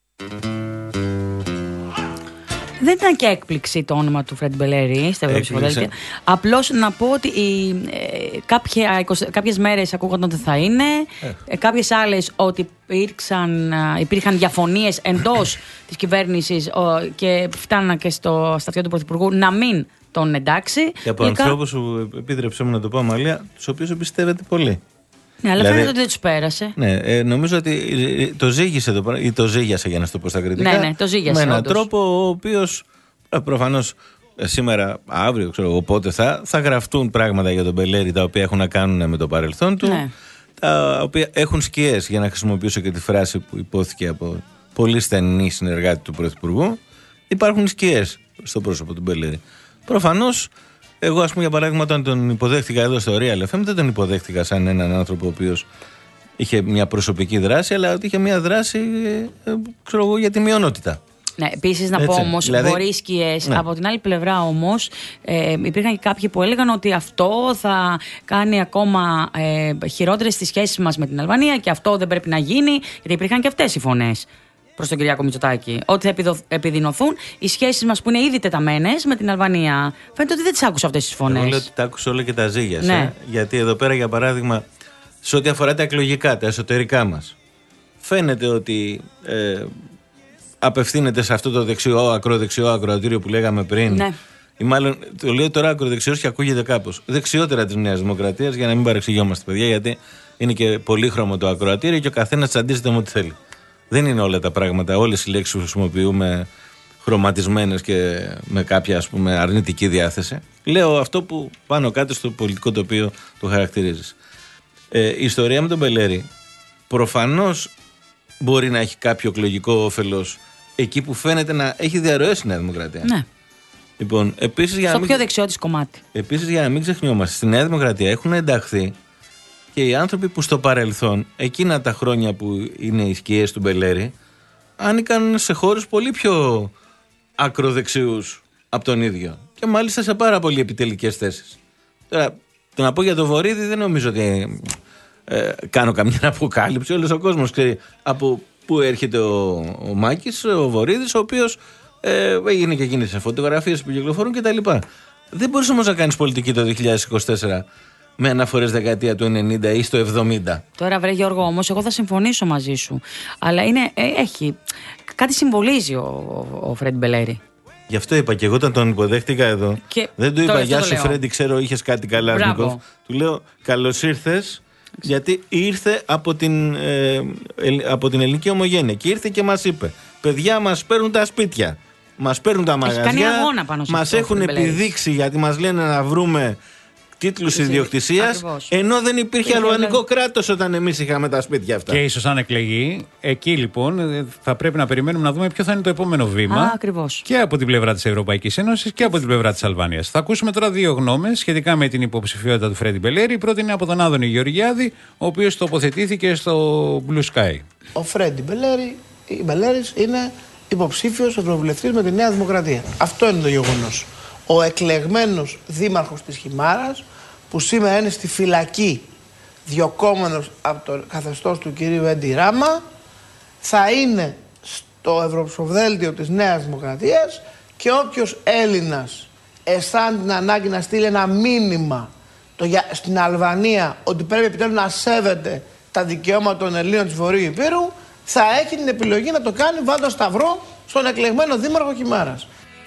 Δεν ήταν και έκπληξη το όνομα του Φρέντι Μπελέρη στα ευρωψηφοδέλτια. Απλώς να πω ότι οι, ε, κάποια, κάποιες μέρες ακούγονταν ότι θα είναι, ε. ε, κάποιες άλλες ότι υπήρξαν, υπήρχαν διαφωνίες εντός της κυβέρνησης ο, και φτάναν και στο σταθιό του Πρωθυπουργού να μην τον εντάξει. Και από ανθρώπους που, επίτρεψέ μου να το πω, Αμαλία, τους οποίους εμπιστεύεται πολύ. Ναι, αλλά δηλαδή, φαίνεται ότι δεν τους πέρασε. Ναι, ε, νομίζω ότι το ζήγησε το, ή το ζήγιασε, για να σου το πω στα κριτικά. Ναι, ναι, το ζήγιασε. Με έναν όντως. τρόπο ο οποίος προφανώς σήμερα, αύριο, ξέρω, οπότε θα, θα γραφτούν πράγματα για τον Μπελέρη τα οποία έχουν να κάνουν με το παρελθόν του. Ναι. Τα οποία έχουν σκιές, για να χρησιμοποιήσω και τη φράση που υπόθηκε από πολύ στενή συνεργάτη του Πρωθυπουργού. Υπάρχουν σκιές στο πρόσωπο του Μπελέρη. Προφανώς. Εγώ, ας πούμε, για παράδειγμα, όταν τον υποδέχτηκα εδώ στο Real εφ εμ, δεν τον υποδέχτηκα σαν έναν άνθρωπο ο οποίος είχε μια προσωπική δράση, αλλά ότι είχε μια δράση, ε, ξέρω εγώ, για τη μειονότητα. Ναι, επίσης να Έτσι, πω όμως, δηλαδή, μπορεί σκιές. Ναι. Από την άλλη πλευρά όμως, ε, υπήρχαν και κάποιοι που έλεγαν ότι αυτό θα κάνει ακόμα ε, χειρότερες τις σχέσεις μας με την Αλβανία και αυτό δεν πρέπει να γίνει, γιατί υπήρχαν και αυτές οι φωνές προς τον Κυριάκο Μητσοτάκη. Ότι θα επιδο, επιδεινωθούν οι σχέσεις μας που είναι ήδη τεταμένες με την Αλβανία. Φαίνεται ότι δεν τις άκουσα αυτές τις φωνές. Εγώ λέω ότι τα άκουσα όλα και τα ζήγιασε. Ναι. Γιατί εδώ πέρα, για παράδειγμα, σε ό,τι αφορά τα εκλογικά, τα εσωτερικά μας, φαίνεται ότι ε, απευθύνεται σε αυτό το δεξιό, ακροδεξιό ακροατήριο που λέγαμε πριν. Ναι. Ή μάλλον το λέω τώρα ακροδεξιός και ακούγεται κάπως δεξιότερα της Νέας Δημοκρατίας, για να μην παρεξηγιόμαστε, παιδιά, γιατί είναι και πολύχρωμο το ακροατήριο και ο καθένας τσαντίζεται με ό,τι θέλει. Δεν είναι όλα τα πράγματα, όλες οι λέξεις που χρησιμοποιούμε χρωματισμένες και με κάποια, ας πούμε, αρνητική διάθεση. Λέω αυτό που πάνω κάτω στο πολιτικό τοπίο το χαρακτηρίζεις. Ε, η ιστορία με τον Μπελέρη προφανώς μπορεί να έχει κάποιο εκλογικό όφελος εκεί που φαίνεται να έχει διαρροές η Νέα Δημοκρατία. Ναι. Λοιπόν, επίσης, για στο να πιο μην... δεξιό της κομμάτι. Επίσης, για να μην ξεχνιόμαστε, στη Νέα Δημοκρατία έχουν ενταχθεί και οι άνθρωποι που στο παρελθόν, εκείνα τα χρόνια που είναι οι σκιές του Μπελέρη, άνοικαν σε χώρους πολύ πιο ακροδεξιούς από τον ίδιο. Και μάλιστα σε πάρα πολύ επιτελικές θέσεις. Τώρα, το να πω για το Βορίδη δεν νομίζω ότι ε, κάνω καμιά αποκάλυψη. Όλος ο κόσμος ξέρει από πού έρχεται ο, ο Μάκης, ο Βορίδης, ο οποίος ε, έγινε και εκείνες σε φωτογραφίες που κυκλοφορούν κτλ. Δεν μπορείς όμως να κάνεις πολιτική το δύο χιλιάδες είκοσι τέσσερα με αναφορές δεκαετία του ενενήντα ή στο εβδομήντα. Τώρα, βρε Γιώργο, όμως, εγώ θα συμφωνήσω μαζί σου. Αλλά είναι, ε, έχει. Κάτι συμβολίζει ο, ο Φρέντι Μπελέρη. Γι' αυτό είπα και εγώ όταν τον υποδέχτηκα εδώ. Και δεν του είπα γεια σου, Φρέντι, ξέρω είχες κάτι καλά. Του λέω καλώς ήρθες. Γιατί ήρθε από την, ε, ε, από την ελληνική ομογένεια και ήρθε και μας είπε: παιδιά, μας παίρνουν τα σπίτια, μας παίρνουν τα μαγαζιά, μας έχουν επιδείξει γιατί μας λένε να βρούμε τίτλους ιδιοκτησίας, ενώ δεν υπήρχε αλβανικό κράτος όταν εμείς είχαμε τα σπίτια αυτά. Και ίσως αν εκλεγεί, εκεί λοιπόν θα πρέπει να περιμένουμε να δούμε ποιο θα είναι το επόμενο βήμα. Α, ακριβώς. Και από την πλευρά της Ευρωπαϊκής Ένωσης και από την πλευρά της Αλβανίας. Θα ακούσουμε τώρα δύο γνώμες σχετικά με την υποψηφιότητα του Φρέντι Μπελέρη. Η πρώτη είναι από τον Άδωνη Γεωργιάδη, ο οποίος τοποθετήθηκε στο Blue Sky. Ο Φρέντι Μπελέρης είναι υποψήφιος ευρωβουλευτής με τη Νέα Δημοκρατία. Αυτό είναι το γεγονός. Ο εκλεγμένος δήμαρχος της Χιμάρας, που σήμερα είναι στη φυλακή διωκόμενος από το καθεστώς του κυρίου Έντι Ράμα, θα είναι στο ευρωψηφοδέλτιο της Νέας Δημοκρατίας και όποιος Έλληνας αισθάνεται την ανάγκη να στείλει ένα μήνυμα το, στην Αλβανία ότι πρέπει επιτέλους να σέβεται τα δικαιώματα των Ελλήνων της Βορείου Υπήρου, θα έχει την επιλογή να το κάνει βάζοντας σταυρό στον εκλεγμένο δήμαρχο Χιμάρας.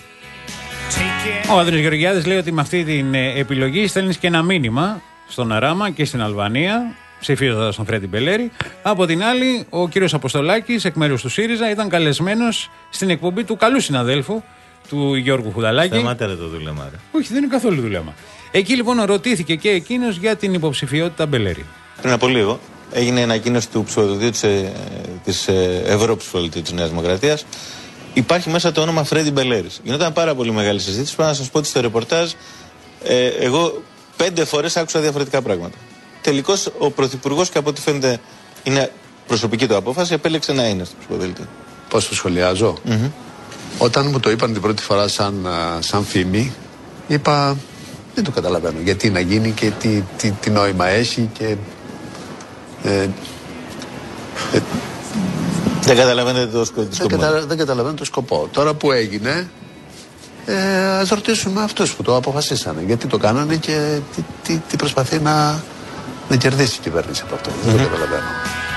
Ο Άδωνης Γεωργιάδης λέει ότι με αυτή την επιλογή στέλνεις και ένα μήνυμα στον Αράμα και στην Αλβανία, ψηφίζοντας τον Φρέντι Μπελέρη. Από την άλλη, ο κύριος Αποστολάκης, εκ μέρους του ΣΥΡΙΖΑ, ήταν καλεσμένος στην εκπομπή του καλού συναδέλφου, του Γιώργου Χουδαλάκη. Σταμάτε το δουλέμα, ρε. Όχι, δεν είναι καθόλου δουλέμα. Εκεί λοιπόν ρωτήθηκε και εκείνος για την υποψηφιότητα Μπελέρη. Πριν από λίγο έγινε ανακοίνωση του ψηφοδελτίου της Ευρωψηφοδελτίου της Νέας Δημοκρατίας. Υπάρχει μέσα το όνομα Φρέντι Μπελέρης. Γινόταν πάρα πολύ μεγάλη συζήτηση. Πρέπει να σας πω ότι στο ρεπορτάζ ε, εγώ πέντε φορές άκουσα διαφορετικά πράγματα. Τελικώς ο Πρωθυπουργός, και από ό,τι φαίνεται είναι προσωπική του απόφαση, επέλεξε να είναι στο ψηφοδέλτιο. Πώς το σχολιάζω. Mm-hmm. Όταν μου το είπαν την πρώτη φορά σαν, σαν φήμη, είπα δεν το καταλαβαίνω. Γιατί να γίνει και τι, τι, τι νόημα έχει και... Ε, ε, Δεν καταλαβαίνετε το σκοπό. Δεν, κατα... δεν καταλαβαίνω το σκοπό. Τώρα που έγινε, ε, ας ρωτήσουμε αυτούς που το αποφασίσανε. Γιατί το κάνανε και τι, τι, τι προσπαθεί να, να κερδίσει η κυβέρνηση από αυτό. Mm-hmm. Δεν το καταλαβαίνω.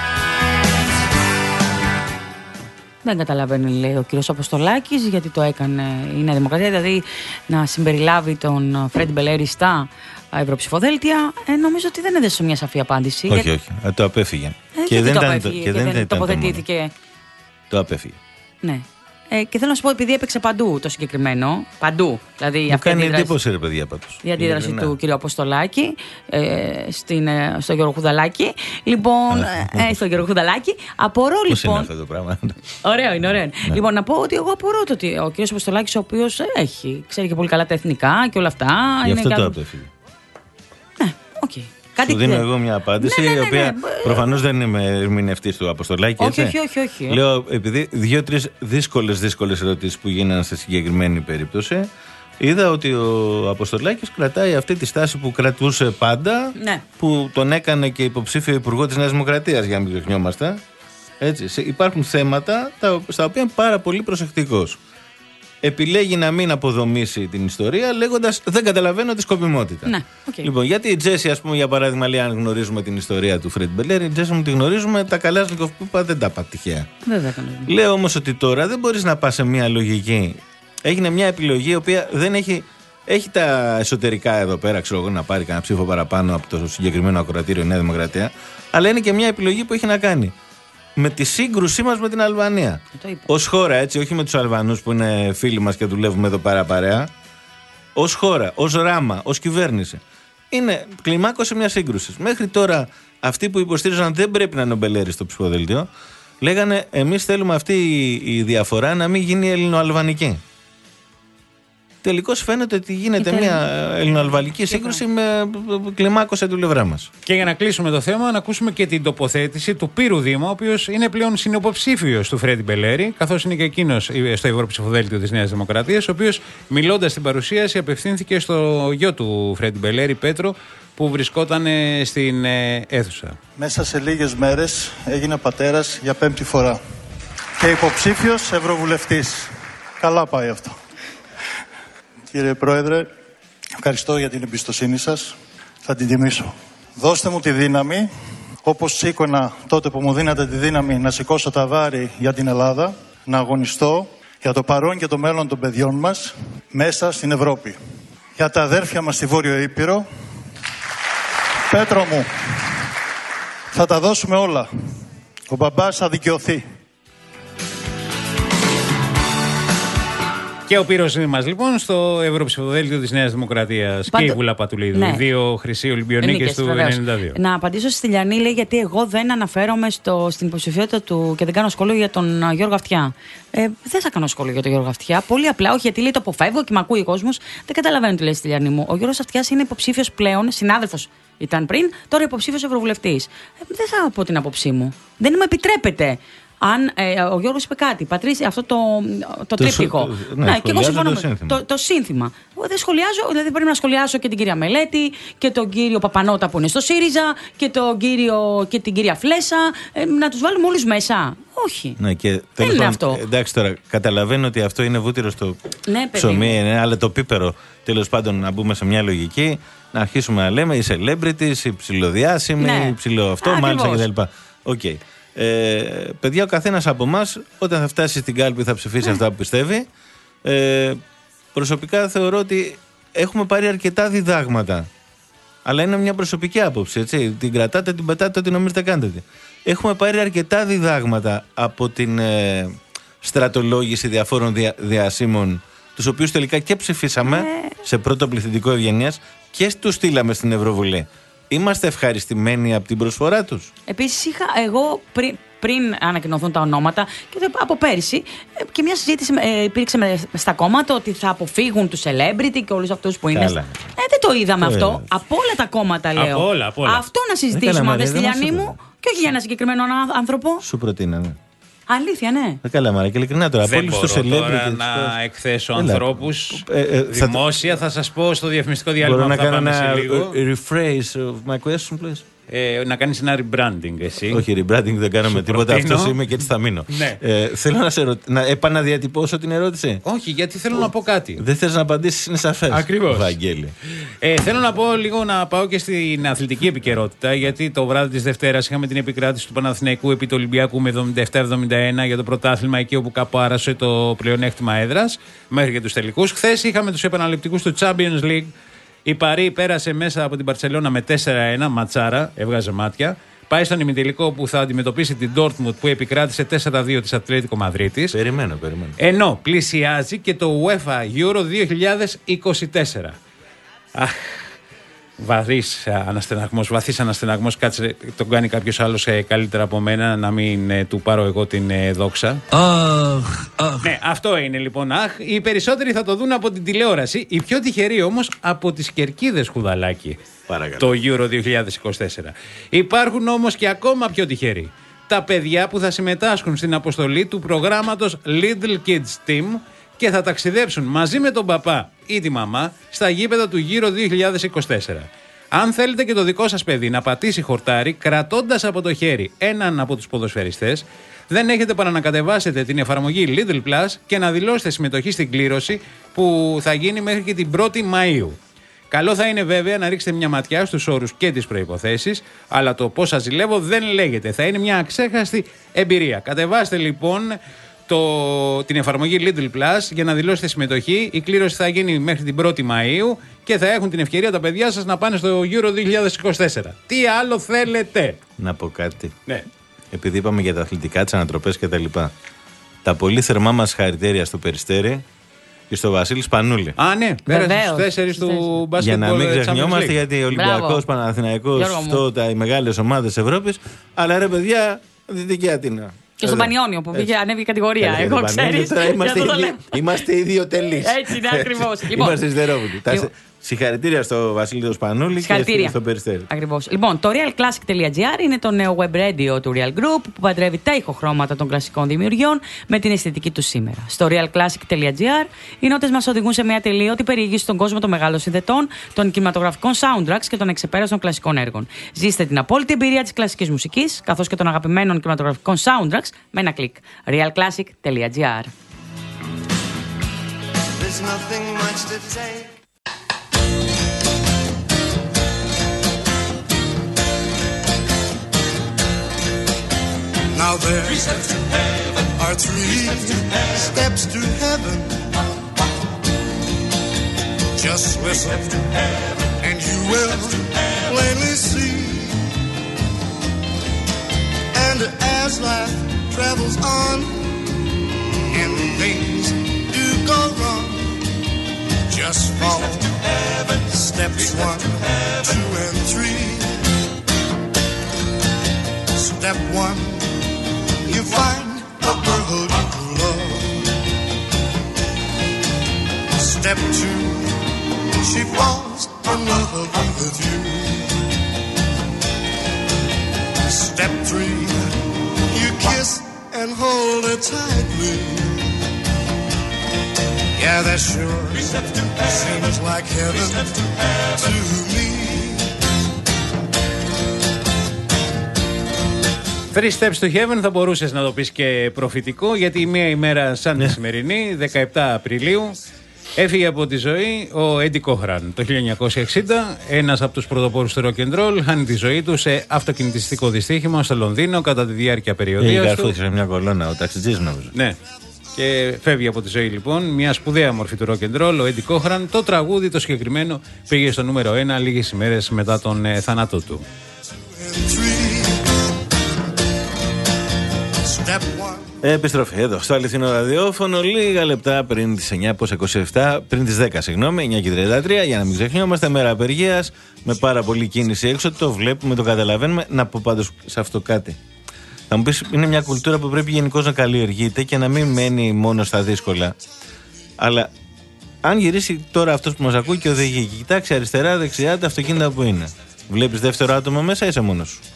Δεν καταλαβαίνει, λέει ο κύριος Αποστολάκης, γιατί το έκανε η Νέα Δημοκρατία, δηλαδή να συμπεριλάβει τον Φρέντι Μπελέρη στα ευρωψηφοδέλτια. Ε, νομίζω ότι δεν έδωσε μια σαφή απάντηση. Όχι, όχι. Ε, το απέφυγε. Ε, και, δεν το απέφυγε, και, και δεν, δεν τοποθετήθηκε. Το απέφυγε. Ναι. Ε, και θέλω να σου πω, επειδή έπαιξε παντού το συγκεκριμένο, παντού. Δηλαδή, μου κάνει εντύπωση, ρε παιδιά, πάντως. Η αντίδραση του κ. Αποστολάκη ε, στην, ε, στο Γιώργο Χουδαλάκη. Λοιπόν, ε, στο Γιώργο Χουδαλάκη. Απορώ λοιπόν. Πώς είναι αυτό το πράγμα. Ωραίο είναι, ωραίο. Ναι. Λοιπόν, να πω ότι εγώ απορώ το ότι ο κ. Αποστολάκης, ο οποίος έχει, ξέρει και πολύ καλά τα εθνικά και όλα αυτά. Γι' αυτό είναι το κάπου... απέφυγε. Ναι, οκ. Okay. Κάτι σου δίνω εγώ μια απάντηση, ναι, ναι, ναι, ναι. η οποία προφανώς δεν είμαι ερμηνευτής του Αποστολάκη. Όχι, έτσι. όχι, όχι, όχι. Λέω, επειδή δύο-τρεις δύσκολες, δύσκολες ερωτήσεις που γίνανε στη συγκεκριμένη περίπτωση, είδα ότι ο Αποστολάκης κρατάει αυτή τη στάση που κρατούσε πάντα, ναι. που τον έκανε και υποψήφιο υπουργό της Νέας Δημοκρατίας, για να μην ξεχνιόμαστε. Έτσι, υπάρχουν θέματα τα, στα οποία είναι πάρα πολύ προσεκτικός. Επιλέγει να μην αποδομήσει την ιστορία λέγοντας δεν καταλαβαίνω τη σκοπιμότητα. Ναι, okay. Λοιπόν, γιατί η Τζέσι, ας πούμε, για παράδειγμα, λέει, αν γνωρίζουμε την ιστορία του Φρέντι Μπελέρη, η Τζέσι μου τη γνωρίζουμε, τα Καλάσνικοφ που είπα δεν τα είπα τυχαία. Βέβαια, λέω όμως ότι τώρα δεν μπορείς να πας σε μια λογική. Έγινε μια επιλογή η οποία δεν έχει. Έχει τα εσωτερικά εδώ πέρα, ξέρω εγώ, να πάρει κανένα ψήφο παραπάνω από το συγκεκριμένο ακροατήριο Νέα Δημοκρατία, αλλά είναι και μια επιλογή που έχει να κάνει με τη σύγκρουσή μας με την Αλβανία. Ως χώρα, έτσι, όχι με τους Αλβανούς που είναι φίλοι μας και δουλεύουμε εδώ πέρα παρέα. Ως χώρα, ως ράμα, ως κυβέρνηση. Είναι κλιμάκωσε μια σύγκρουση. Μέχρι τώρα, αυτοί που υποστήριζαν δεν πρέπει να είναι ο Μπελέρης στο ψηφοδέλτιο, λέγανε εμείς θέλουμε αυτή η διαφορά να μην γίνει ελληνοαλβανική. Τελικώς φαίνεται ότι γίνεται Είτε... μια ελληνοαλβανική σύγκρουση με κλιμάκωση του πλευρά μας. Και για να κλείσουμε το θέμα, να ακούσουμε και την τοποθέτηση του Πύρου Δήμου, ο οποίος είναι πλέον συνυποψήφιος του Φρέντι Μπελέρη, καθώς είναι και εκείνος στο ευρωψηφοδέλτιο της Νέας Δημοκρατίας, ο οποίος μιλώντας στην παρουσίαση απευθύνθηκε στο γιο του Φρέντι Μπελέρη, Πέτρο, που βρισκόταν στην αίθουσα. Μέσα σε λίγες μέρες έγινα πατέρας για πέμπτη φορά και υποψήφιος ευρωβουλευτής. Καλά πάει αυτό. Κύριε Πρόεδρε, ευχαριστώ για την εμπιστοσύνη σας. θα την τιμήσω. Δώστε μου τη δύναμη, όπως σήκωνα τότε που μου δίνατε τη δύναμη να σηκώσω τα βάρη για την Ελλάδα, να αγωνιστώ για το παρόν και το μέλλον των παιδιών μας μέσα στην Ευρώπη. Για τα αδέρφια μας στη Βόρειο Ήπειρο, Πέτρο μου, θα τα δώσουμε όλα. Ο μπαμπάς θα δικαιωθεί. Και ο πύρος μας λοιπόν στο Ευρωψηφοδέλτιο της Νέας Δημοκρατίας. Πάντο... Και η Βουλά Πατουλίδου. Ναι. Δύο χρυσοί Ολυμπιονίκες του ενενήντα δύο. Να απαντήσω στη Λιανή, λέει, γιατί εγώ δεν αναφέρομαι στο, στην υποψηφιότητα του και δεν κάνω σχόλιο για τον Γιώργο Αυτιά. Ε, δεν θα κάνω σχόλιο για τον Γιώργο Αυτιά. Πολύ απλά, όχι γιατί λέει το αποφεύγω και με ακούει ο κόσμος. Δεν καταλαβαίνω τι λέει στη Λιανή μου. Ο Γιώργος Αυτιάς είναι υποψήφιος πλέον, συνάδελφος ήταν πριν, τώρα υποψήφιος ευρωβουλευτής. Ε, δεν θα πω την άποψή μου. Δεν μου επιτρέπεται. Αν ε, ο Γιώργος είπε κάτι, Πατρίση, αυτό το, το, το τρίπτυχο. Ναι, ναι, και εγώ συμφωνώ με το, το, το σύνθημα. Δεν σχολιάζω, δηλαδή πρέπει να σχολιάσω και την κυρία Μελέτη και τον κύριο Παπανότα που είναι στο ΣΥΡΙΖΑ και, τον κύριο, και την κυρία Φλέσσα. Ε, να τους βάλουμε όλους μέσα. Όχι. Ναι, και δεν είναι αυτό. Εντάξει τώρα, καταλαβαίνω ότι αυτό είναι βούτυρο στο ναι, ψωμί, ναι, αλλά το πίπερο. Τέλος πάντων, να μπούμε σε μια λογική, να αρχίσουμε να λέμε οι celebrities, οι ψηλοδιάσημοι, ναι. οι ψηλο αυτό, μάλιστα κτλ. Οκ. Okay. Ε, παιδιά, ο καθένας από εμάς όταν θα φτάσει στην κάλπη θα ψηφίσει mm. αυτά που πιστεύει. Ε, προσωπικά θεωρώ ότι έχουμε πάρει αρκετά διδάγματα. Αλλά είναι μια προσωπική άποψη, έτσι. Την κρατάτε, την πετάτε, ό,τι νομίζετε κάνετε. Έχουμε πάρει αρκετά διδάγματα από την ε, στρατολόγηση διαφόρων δια, διασύμων, τους οποίους τελικά και ψηφίσαμε mm. σε πρώτο πληθυντικό ευγενίας και τους στείλαμε στην Ευρωβουλή. Είμαστε ευχαριστημένοι από την προσφορά τους. Επίσης είχα εγώ πριν, πριν ανακοινωθούν τα ονόματα και από πέρυσι και μια συζήτηση ε, υπήρξε με, στα κόμματα ότι θα αποφύγουν τους celebrity και όλους αυτούς που είναι. Ε, δεν το είδαμε το αυτό. Είδα. Από όλα τα κόμματα λέω. Από όλα, από όλα. Αυτό να συζητήσουμε αν δεν στη Λιανή μου και όχι για ένα συγκεκριμένο άνθρωπο. Σου προτείνανε. Αλήθεια, ναι. Ε, καλά, μάρα, και ειλικρινά τώρα. Δεν μπορώ τώρα να εκθέσω ανθρώπους ε, ε, δημόσια. Θα... θα σας πω στο διαφημιστικό διάλειμμα που θα πάμε ένα σε λίγο. Rephrase of my question, please. Ε, να κάνεις ένα rebranding εσύ. Όχι, rebranding δεν κάνουμε τίποτα. Αυτός είμαι και έτσι θα μείνω. Ναι. Ε, θέλω να, σε ρω... να επαναδιατυπώσω την ερώτηση. Όχι, γιατί θέλω oh. να πω κάτι. Δεν θες να απαντήσεις, είναι σαφές. Ακριβώς. Βαγγέλη. Ε, θέλω να πω λίγο να πάω και στην αθλητική επικαιρότητα. Γιατί το βράδυ της Δευτέρας είχαμε την επικράτηση του Παναθηναϊκού επί του Ολυμπιακού με εβδομήντα επτά εβδομήντα ένα για το πρωτάθλημα, εκεί όπου κάπου άρασε το πλεονέκτημα έδρας μέχρι και τους τελικούς. Χθες είχαμε τους επαναληπτικούς του Champions League. Η Παρί πέρασε μέσα από την Μπαρσελόνα με τέσσερα ένα, ματσάρα, έβγαζε μάτια. Πάει στον ημιτελικό που θα αντιμετωπίσει την Dortmund που επικράτησε τέσσερα δύο της Ατλέτικο Μαδρίτης. Περιμένω, περιμένω. Ενώ πλησιάζει και το UEFA Euro δύο χιλιάδες είκοσι τέσσερα. Αχ, βαθύς αναστεναγμός, βαθύς αναστεναγμός. Κάτσε, τον κάνει κάποιος άλλος ε, καλύτερα από μένα, να μην ε, του πάρω εγώ την ε, δόξα. Αχ, αχ. Ναι, αυτό είναι λοιπόν. Αχ, οι περισσότεροι θα το δουν από την τηλεόραση. Οι πιο τυχεροί όμως από τις κερκίδες, Χουδαλάκι. Παρακαλώ. Το Euro δύο χιλιάδες είκοσι τέσσερα. Υπάρχουν όμως και ακόμα πιο τυχεροί. Τα παιδιά που θα συμμετάσχουν στην αποστολή του προγράμματος Little Kids Team και θα ταξιδέψουν μαζί με τον παπά ή τη μαμά στα γήπεδα του Euro δύο χιλιάδες είκοσι τέσσερα. Αν θέλετε και το δικό σας παιδί να πατήσει χορτάρι κρατώντας από το χέρι έναν από τους ποδοσφαιριστές, δεν έχετε παρά να κατεβάσετε την εφαρμογή Lidl Plus και να δηλώσετε συμμετοχή στην κλήρωση που θα γίνει μέχρι και την πρώτη Μαΐου. Καλό θα είναι βέβαια να ρίξετε μια ματιά στους όρους και τις προϋποθέσεις, αλλά το πώς σας ζηλεύω δεν λέγεται. Θα είναι μια αξέχαστη εμπειρία. Κατεβάστε λοιπόν το, την εφαρμογή Lidl Plus για να δηλώσετε συμμετοχή. Η κλήρωση θα γίνει μέχρι την πρώτη Μαΐου και θα έχουν την ευκαιρία τα παιδιά σας να πάνε στο Euro δύο χιλιάδες είκοσι τέσσερα. Τι άλλο θέλετε? Να πω κάτι. Ναι. Επειδή είπαμε για τα αθλητικά, τις ανατροπές κτλ. Τα, τα πολύ θερμά μας χαρητέρια στο Περιστέρι και στο Βασίλη Σπανούλη. Α, ναι, πέρασε στους τέσσερις του μπάσκετ. Για να μην ξεχνιόμαστε, γιατί Ολυμπιακός, Παναθηναϊκός, αυτό, τα, οι μεγάλες ομάδες Ευρώπης. Αλλά ρε παιδιά, Δυτική Αθήνα. Και στον Πανιόνιο που πήγε, ανέβηκε κατηγορία. Εγώ ξέρεις. Είμαστε ιδιοτελείς. Έτσι είναι ακριβώς. Είμαστε υστερόβουλοι. Συγχαρητήρια στο Βασίλειο Σπανούλη και στο Περιστέρι. Ακριβώς. Λοιπόν, το realclassic.gr είναι το νέο web radio του Real Group που παντρεύει τα ηχοχρώματα των κλασικών δημιουργιών με την αισθητική του σήμερα. Στο realclassic.gr οι νότες μας οδηγούν σε μια τελείωτη περιήγηση στον κόσμο των μεγάλων συνδετών, των κινηματογραφικών soundtracks και των εξεπέραστων κλασικών έργων. Ζήστε την απόλυτη εμπειρία της κλασικής μουσικής καθώς και των αγαπημένων κινηματογραφικών soundtracks με ένα κλικ. realclassic.gr. Now there are three steps to heaven. Just listen and you will plainly see. And as life travels on and things do go wrong, just follow steps one, two, and three. Step one, you find a girl you love. Step two, she falls in love with you. Step three, you kiss and hold her tightly. Yeah, that sure seems like heaven to me. Three steps to heaven θα μπορούσες να το πεις και προφητικό, γιατί μία ημέρα σαν τη σημερινή, δεκαεπτά Απριλίου, έφυγε από τη ζωή ο Έντι Κόχραν το χίλια εννιακόσια εξήντα, ένας από τους πρωτοπόρους του rock and roll, χάνει τη ζωή του σε αυτοκινητιστικό δυστύχημα στο Λονδίνο κατά τη διάρκεια περιοδίας του. Είχε μια κολόνα, ο ταξιτζής νομίζω. Ναι. Και φεύγει από τη ζωή λοιπόν μια σπουδαία μορφή του rock and roll, ο Έντι Κόχραν. Το τραγούδι το συγκεκριμένο πήγε στο νούμερο ένα λίγες ημέρες μετά τον ε, θάνατό του. Επιστροφή εδώ στο αληθινό ραδιόφωνο, λίγα λεπτά πριν τις εννιά, πώς είκοσι επτά, πριν τις δέκα, συγγνώμη, εννιά και τριάντα τρία, για να μην ξεχνιόμαστε, μέρα απεργίας, με πάρα πολλή κίνηση έξω, το βλέπουμε, το καταλαβαίνουμε. Να πω πάντως σε αυτό κάτι. Θα μου πεις, είναι μια κουλτούρα που πρέπει γενικώς να καλλιεργείται και να μην μένει μόνο στα δύσκολα. Αλλά αν γυρίσει τώρα αυτός που μας ακούει και οδηγεί και κοιτάξει αριστερά, δεξιά τα αυτοκίνητα που είναι, βλέπεις δεύτερο άτομο μέσα ή είσαι μόνος σου?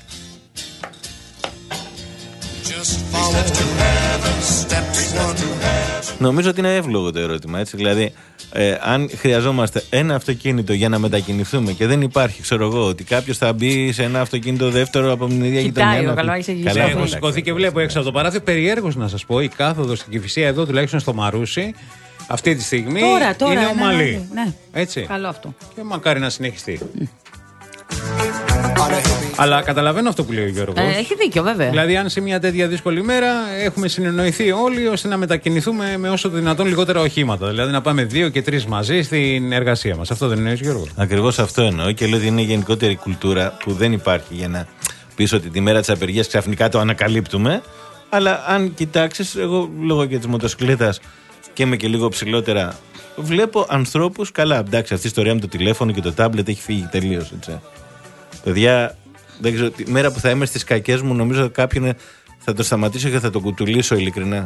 Νομίζω ότι είναι εύλογο το ερώτημα, έτσι. Δηλαδή, ε, αν χρειαζόμαστε ένα αυτοκίνητο για να μετακινηθούμε και δεν υπάρχει, ξέρω εγώ, ότι κάποιος θα μπει σε ένα αυτοκίνητο δεύτερο από την ίδια γειτονιά. Καλά, έχω σηκωθεί και βλέπω έξω από το παράθυρο. Περιέργως να σας πω, η κάθοδος στην Κηφισία εδώ, τουλάχιστον στο Μαρούσι, αυτή τη στιγμή τώρα, τώρα, είναι ναι, ομαλή. ναι, ναι. Έτσι. Καλό αυτό. Και μακάρι να συνεχιστεί. Mm. Αλλά καταλαβαίνω αυτό που λέει ο Γιώργος. Ε, έχει δίκιο, βέβαια. Δηλαδή, αν σε μια τέτοια δύσκολη μέρα έχουμε συνεννοηθεί όλοι ώστε να μετακινηθούμε με όσο το δυνατόν λιγότερα οχήματα. Δηλαδή, να πάμε δύο και τρεις μαζί στην εργασία μας. Αυτό δεν εννοείς, Γιώργο? Ακριβώς αυτό εννοώ και λέω ότι είναι γενικότερη κουλτούρα που δεν υπάρχει για να πεις ότι τη μέρα της απεργίας ξαφνικά το ανακαλύπτουμε. Αλλά αν κοιτάξεις, εγώ λόγω και της μοτοσυκλέτας και είμαι και λίγο ψηλότερα, βλέπω ανθρώπους. Καλά, εντάξει, αυτή η ιστορία με το τηλέφωνο και το τάμπλετ έχει φύγει τελείως, έτσι. Παιδιά, δεν ξέρω, τη μέρα που θα είμαι στις κακές μου, νομίζω ότι κάποιον θα το σταματήσω και θα το κουτουλήσω ειλικρινά.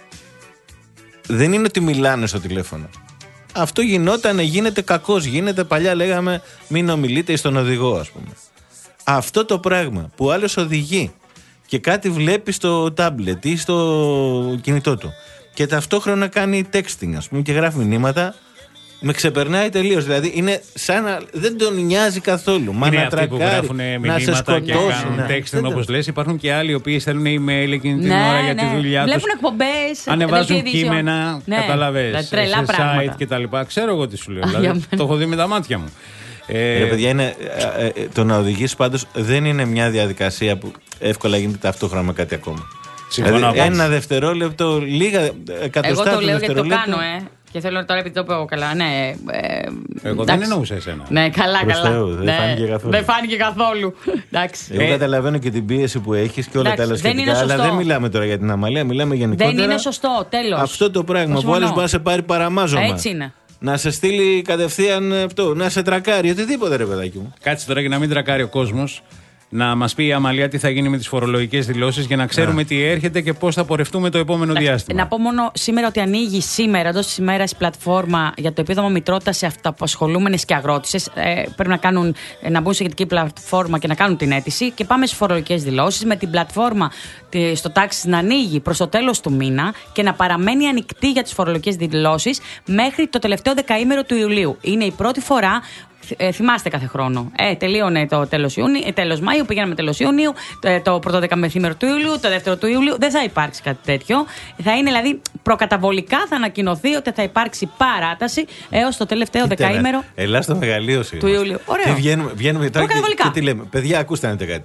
Δεν είναι ότι μιλάνε στο τηλέφωνο. Αυτό γινόταν, γίνεται κακός, γίνεται. Παλιά λέγαμε μην ομιλείτε στον οδηγό, ας πούμε. Αυτό το πράγμα που άλλος οδηγεί και κάτι βλέπει στο τάμπλετ ή στο κινητό του και ταυτόχρονα κάνει texting, ας πούμε, και γράφει μηνύματα, με ξεπερνάει τελείως. Δηλαδή είναι σαν να δεν τον νοιάζει καθόλου. Μα είναι να αυτοί τρακάρει, που γράφουν να σε σκοτώσει, και κάνουν texting, όπως λες. Υπάρχουν και άλλοι οι οποίοι στέλνουν email εκείνη την ναι, ώρα για ναι. τη δουλειά τους. Βλέπουν εκπομπές. Ανεβάζουν κείμενα, ναι. καταλαβες, τρελά σε πράγματα. site κτλ. Ξέρω εγώ τι σου λέω. Δηλαδή, το έχω δει με τα μάτια μου. Ε, Ρε παιδιά, είναι, ε, ε, το να οδηγείς πάντως δεν είναι μια διαδικασία που εύκολα γίνεται ταυτόχρονα με κάτι ακόμα. Δηλαδή, ένα δευτερόλεπτο, λίγα εκατοστά Εγώ το του λέω γιατί το δευτερολέπτου. κάνω, ε. Και θέλω τώρα, επειδή το πω καλά, ναι. Ε, Εγώ δεν εννοούσα εσένα. Ναι, καλά, Προς καλά. Θεού, δεν ναι, φάνηκε καθόλου. Δεν φάνηκε καθόλου. Εντάξει. Εγώ ε, καταλαβαίνω και την πίεση που έχεις και όλα τα άλλα δεν σχετικά. Αλλά δεν μιλάμε τώρα για την Αμαλία, μιλάμε γενικότερα. Δεν είναι σωστό, τέλος. Αυτό το πράγμα που άλλος μπορεί να σε πάρει παραμάζωμα. Έτσι είναι. Να σε στείλει κατευθείαν αυτό, να σε τρακάρει, οτιδήποτε, ρε παιδάκι μου. Κάτσε τώρα για να μην τρακάρει ο κόσμος. Να μας πει η Αμαλία τι θα γίνει με τις φορολογικές δηλώσεις για να ξέρουμε yeah. τι έρχεται και πώς θα πορευτούμε το επόμενο να, διάστημα. Να πω μόνο σήμερα ότι ανοίγει σήμερα εντός της ημέρας πλατφόρμα για το επίδομα μητρότητας σε αυτοαπασχολούμενες και αγρότησες. Ε, πρέπει να, κάνουν, να μπουν σε σχετική πλατφόρμα και να κάνουν την αίτηση. Και πάμε στις φορολογικές δηλώσεις με την πλατφόρμα στο τάξη να ανοίγει προς το τέλος του μήνα και να παραμένει ανοιχτή για τις φορολογικές δηλώσεις μέχρι το τελευταίο δεκαήμερο του Ιουλίου. Είναι η πρώτη φορά. Ε, θυμάστε κάθε χρόνο. Ε, τελείωνε το τέλος Ιούνιου, ε, τέλος Μάιου, πήγαμε τέλος Ιούνιου, το, το πρώτο δεκαμεθήμερο του Ιουλίου, το δεύτερο του Ιουλίου. Δεν θα υπάρξει κάτι τέτοιο. Θα είναι δηλαδή προκαταβολικά, θα ανακοινωθεί ότι θα υπάρξει παράταση έως το τελευταίο Κοίτα, δεκαήμερο. Ελά στο μεγαλείο του Ιουλίου. Ωραίο. Και βγαίνουμε, βγαίνουμε τώρα και, και τι λέμε. Παιδιά, ακούστε να δείτε κάτι.